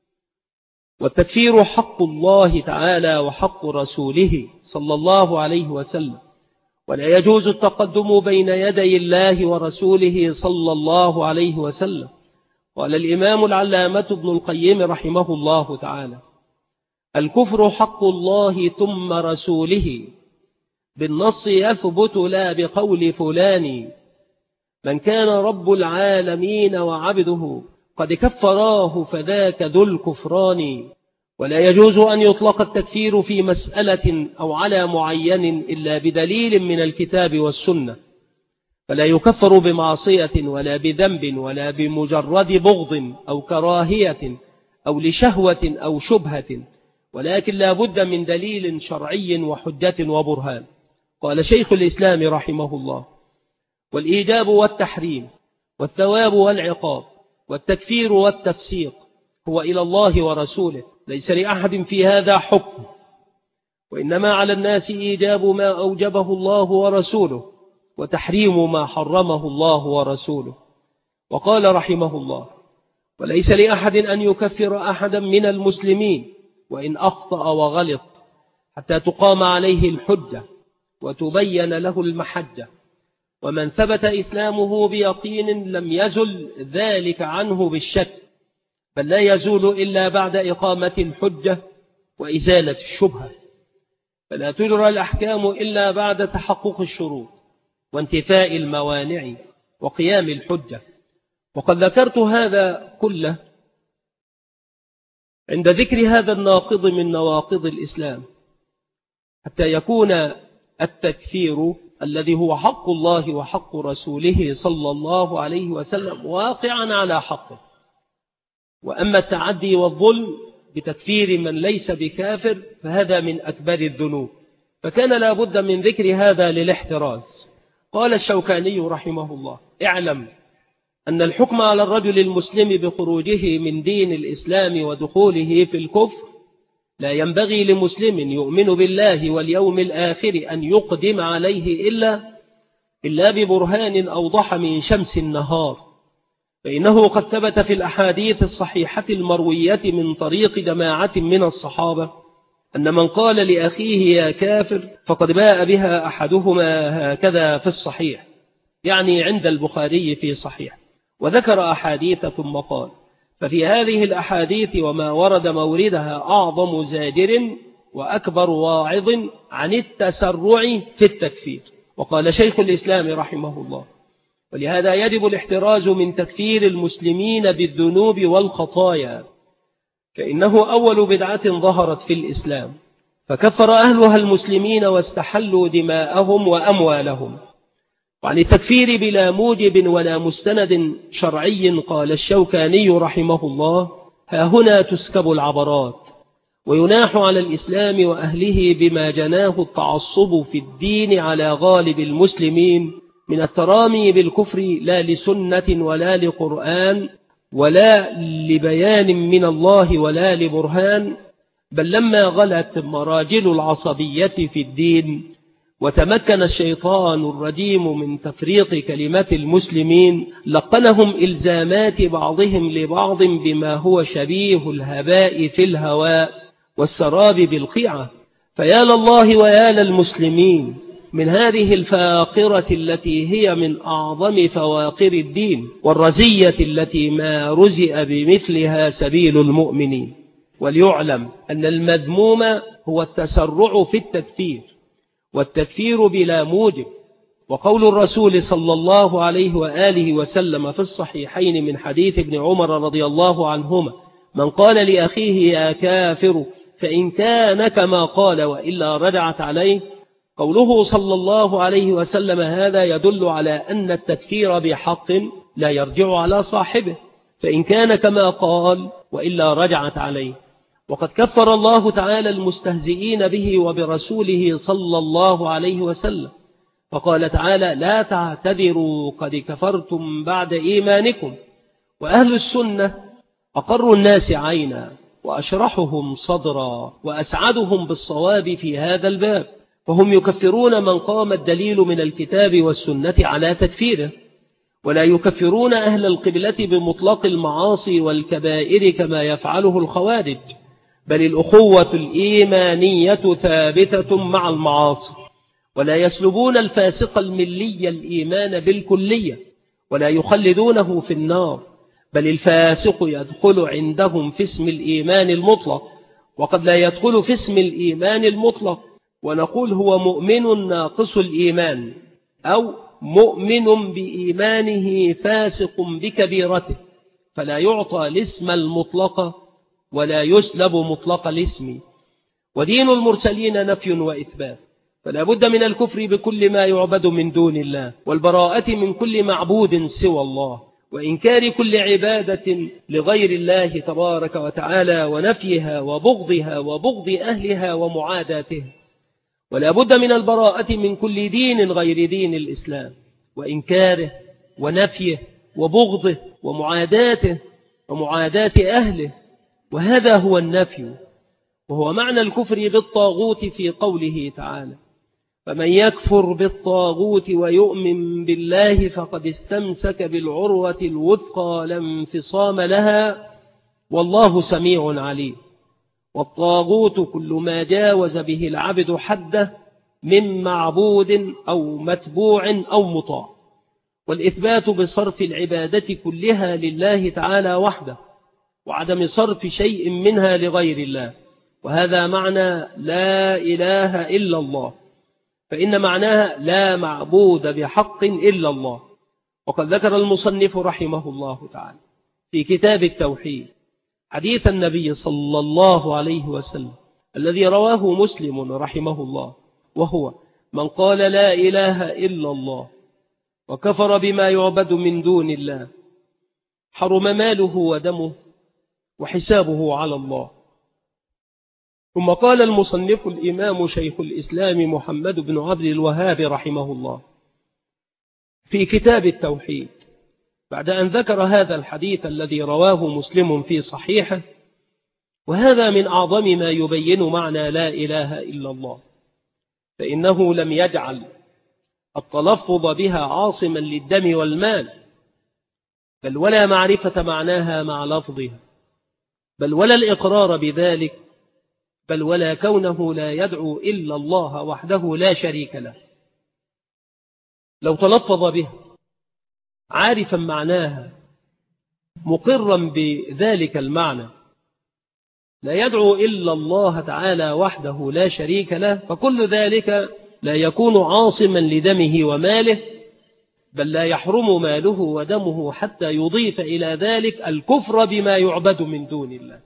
والتكفير حق الله تعالى وحق رسوله صلى الله عليه وسلم، ولا يجوز التقدم بين يدي الله ورسوله صلى الله عليه وسلم. قال الإمام العلامة ابن القيم رحمه الله تعالى: الكفر حق الله ثم رسوله، بالنص يثبت لا بقول فلان، من كان رب العالمين وعبده قد كفراه فذاك ذو الكفران. ولا يجوز أن يطلق التكفير في مسألة أو على معين إلا بدليل من الكتاب والسنة، فلا يكفر بمعصية ولا بذنب ولا بمجرد بغض أو كراهية أو لشهوة أو شبهة، ولكن لا بد من دليل شرعي وحجة وبرهان. قال شيخ الإسلام رحمه الله: والإيجاب والتحريم والثواب والعقاب والتكفير والتفسيق هو إلى الله ورسوله، ليس لأحد في هذا حكم، وإنما على الناس إيجاب ما أوجبه الله ورسوله وتحريم ما حرمه الله ورسوله. وقال رحمه الله: وليس لأحد أن يكفر أحدا من المسلمين وإن أخطأ وغلط حتى تقام عليه الحجة وتبين له المحجة، ومن ثبت إسلامه بيقين لم يزل ذلك عنه بالشك، بل لا يزول إلا بعد إقامة الحجة وإزالة الشبهة، فلا تجرى الأحكام إلا بعد تحقق الشروط وانتفاء الموانع وقيام الحجة. وقد ذكرت هذا كله عند ذكر هذا الناقض من نواقض الإسلام حتى يكون التكفير الذي هو حق الله وحق رسوله صلى الله عليه وسلم واقعا على حقه. وأما التعدي والظلم بتكفير من ليس بكافر فهذا من أكبر الذنوب، فكان لا بد من ذكر هذا للاحتراز. قال الشوكاني رحمه الله: اعلم أن الحكم على الرجل المسلم بخروجه من دين الإسلام ودخوله في الكفر لا ينبغي لمسلم يؤمن بالله واليوم الآخر أن يقدم عليه إلا إلا ببرهان أوضح من شمس النهار، فإنه قد ثبت في الأحاديث الصحيحة المروية من طريق جماعة من الصحابة أن من قال لأخيه يا كافر فقد باء بها أحدهما هكذا في الصحيح، يعني عند البخاري في صحيح، وذكر أحاديث ثم قال: ففي هذه الأحاديث وما ورد موردها أعظم زاجر وأكبر واعظ عن التسرع في التكفير. وقال شيخ الإسلام رحمه الله: ولهذا يجب الاحتراز من تكفير المسلمين بالذنوب والخطايا، فإنه أول بدعة ظهرت في الإسلام فكفر أهلها المسلمين واستحلوا دماءهم وأموالهم. وعن التكفير بلا موجب ولا مستند شرعي قال الشوكاني رحمه الله: ها هنا تسكب العبرات ويناح على الإسلام وأهله بما جناه التعصب في الدين على غالب المسلمين من الترامي بالكفر لا لسنة ولا لقرآن ولا لبيان من الله ولا لبرهان، بل لما غلت مراجل العصبية في الدين وتمكن الشيطان الرجيم من تفريق كلمة المسلمين لقنهم إلزامات بعضهم لبعض بما هو شبيه الهباء في الهواء والسراب بالقيعة. فيا لله ويا للمسلمين من هذه الفاقرة التي هي من أعظم فواقر الدين والرزية التي ما رزئ بمثلها سبيل المؤمنين. وليعلم أن المذموم هو التسرع في التكفير، والتكفير بلا موجب. وقول الرسول صلى الله عليه وآله وسلم في الصحيحين من حديث ابن عمر رضي الله عنهما: من قال لأخيه يا كافر فإن كان كما قال وإلا رجعت عليه. قوله صلى الله عليه وسلم هذا يدل على أن التكفير بحق لا يرجع على صاحبه، فإن كان كما قال وإلا رجعت عليه. وقد كفر الله تعالى المستهزئين به وبرسوله صلى الله عليه وسلم، فقال تعالى: لا تعتذروا قد كفرتم بعد إيمانكم. وأهل السنة أقر الناس عينا وأشرحهم صدرا وأسعدهم بالصواب في هذا الباب، فهم يكفرون من قام الدليل من الكتاب والسنة على تكفيره، ولا يكفرون أهل القبلة بمطلق المعاصي والكبائر كما يفعله الخوارج، بل الأخوة الإيمانية ثابتة مع المعاصي. ولا يسلبون الفاسق الملي الإيمان بالكلية ولا يخلدونه في النار، بل الفاسق يدخل عندهم في اسم الإيمان المطلق، وقد لا يدخل في اسم الإيمان المطلق، ونقول هو مؤمن ناقص الإيمان أو مؤمن بإيمانه فاسق بكبيرته، فلا يعطى الاسم المطلق ولا يسلب مطلق الاسم. ودين المرسلين نفي وإثبات، فلا بد من الكفر بكل ما يعبد من دون الله، والبراءة من كل معبود سوى الله، وإنكار كل عبادة لغير الله تبارك وتعالى، ونفيها وبغضها وبغض أهلها ومعاداتها. ولا بد من البراءة من كل دين غير دين الإسلام، وإنكاره ونفيه وبغضه ومعاداته ومعاداة أهله، وهذا هو النفي، وهو معنى الكفر بالطاغوت في قوله تعالى: فمن يكفر بالطاغوت ويؤمن بالله فقد استمسك بالعروة الوثقى لا انفصام لها والله سميع عليم. والطاغوت كل ما جاوز به العبد حده من معبود أو متبوع أو مطاع، والإثبات بصرف العبادة كلها لله تعالى وحده، وعدم صرف شيء منها لغير الله، وهذا معنى لا إله إلا الله، فإن معناها لا معبود بحق إلا الله. وقد ذكر المصنف رحمه الله تعالى في كتاب التوحيد حديث النبي صلى الله عليه وسلم الذي رواه مسلم رحمه الله، وهو: من قال لا إله إلا الله وكفر بما يعبد من دون الله حرم ماله ودمه وحسابه على الله. ثم قال المصنف الإمام شيخ الإسلام محمد بن عبد الوهاب رحمه الله في كتاب التوحيد بعد أن ذكر هذا الحديث الذي رواه مسلم في صحيحه، وهذا من أعظم ما يبين معنى لا إله إلا الله، فإنه لم يجعل التلفظ بها عاصما للدم والمال، بل ولا معرفة معناها مع لفظها، بل ولا الإقرار بذلك، بل ولا كونه لا يدعو إلا الله وحده لا شريك له. لو تلفظ بها عارفا معناها مقرا بذلك المعنى، لا يدعو إلا الله تعالى وحده لا شريك له، فكل ذلك لا يكون عاصما لدمه وماله، بل لا يحرم ماله ودمه حتى يضيف إلى ذلك الكفر بما يعبد من دون الله.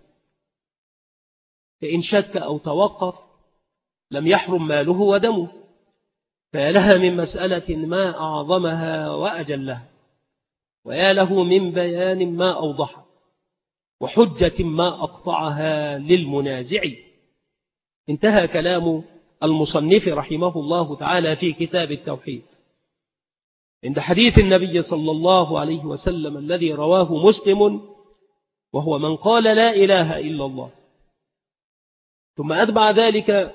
فإن شك أو توقف لم يحرم ماله ودمه، فيا لها من مسألة ما أعظمها وأجلها، ويا له من بيان ما أوضحها، وحجة ما أقطعها للمنازع. انتهى كلام المصنف رحمه الله تعالى في كتاب التوحيد عند حديث النبي صلى الله عليه وسلم الذي رواه مسلم، وهو من قال لا إله إلا الله ثم أتبع ذلك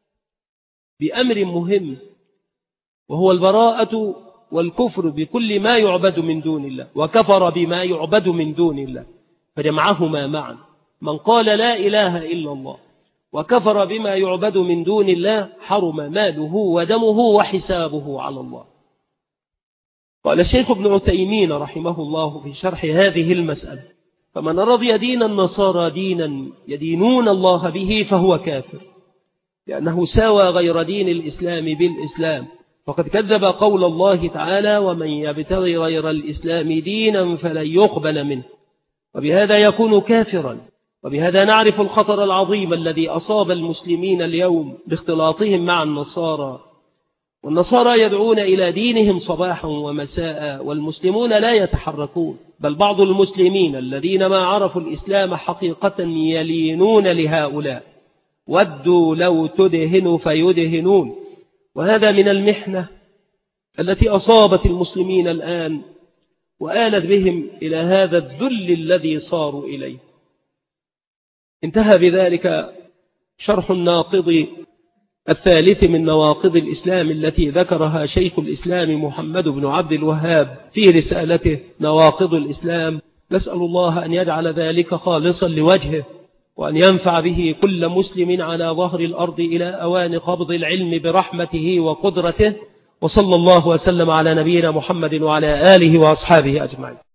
بأمر مهم، وهو البراءة والكفر بكل ما يعبد من دون الله، وكفر بما يعبد من دون الله، فجمعهما معا. من قال لا إله إلا الله وكفر بما يعبد من دون الله حرم ماله ودمه وحسابه على الله. قال الشيخ ابن عثيمين رحمه الله في شرح هذه المسألة: فمن رضي دين النصارى دينا يدينون الله به فهو كافر، لأنه ساوى غير دين الإسلام بالإسلام، فقد كذب قول الله تعالى: ومن يبتغي غير الإسلام دينا فلن يقبل منه، وبهذا يكون كافرا. وبهذا نعرف الخطر العظيم الذي أصاب المسلمين اليوم باختلاطهم مع النصارى، والنصارى يدعون إلى دينهم صباحا ومساء، والمسلمون لا يتحركون، بل بعض المسلمين الذين ما عرفوا الإسلام حقيقة يلينون لهؤلاء، ودوا لو تدهنوا فيدهنون. وهذا من المحنة التي أصابت المسلمين الآن، وآلت بهم إلى هذا الذل الذي صاروا إليه. انتهى بذلك شرح الناقض الثالث من نواقض الإسلام التي ذكرها شيخ الإسلام محمد بن عبد الوهاب في رسالته نواقض الإسلام. نسأل الله أن يجعل ذلك خالصا لوجهه، وأن ينفع به كل مسلم على ظهر الأرض إلى أوان قبض العلم برحمته وقدرته. وصلى الله وسلم على نبينا محمد وعلى آله وأصحابه أجمعين.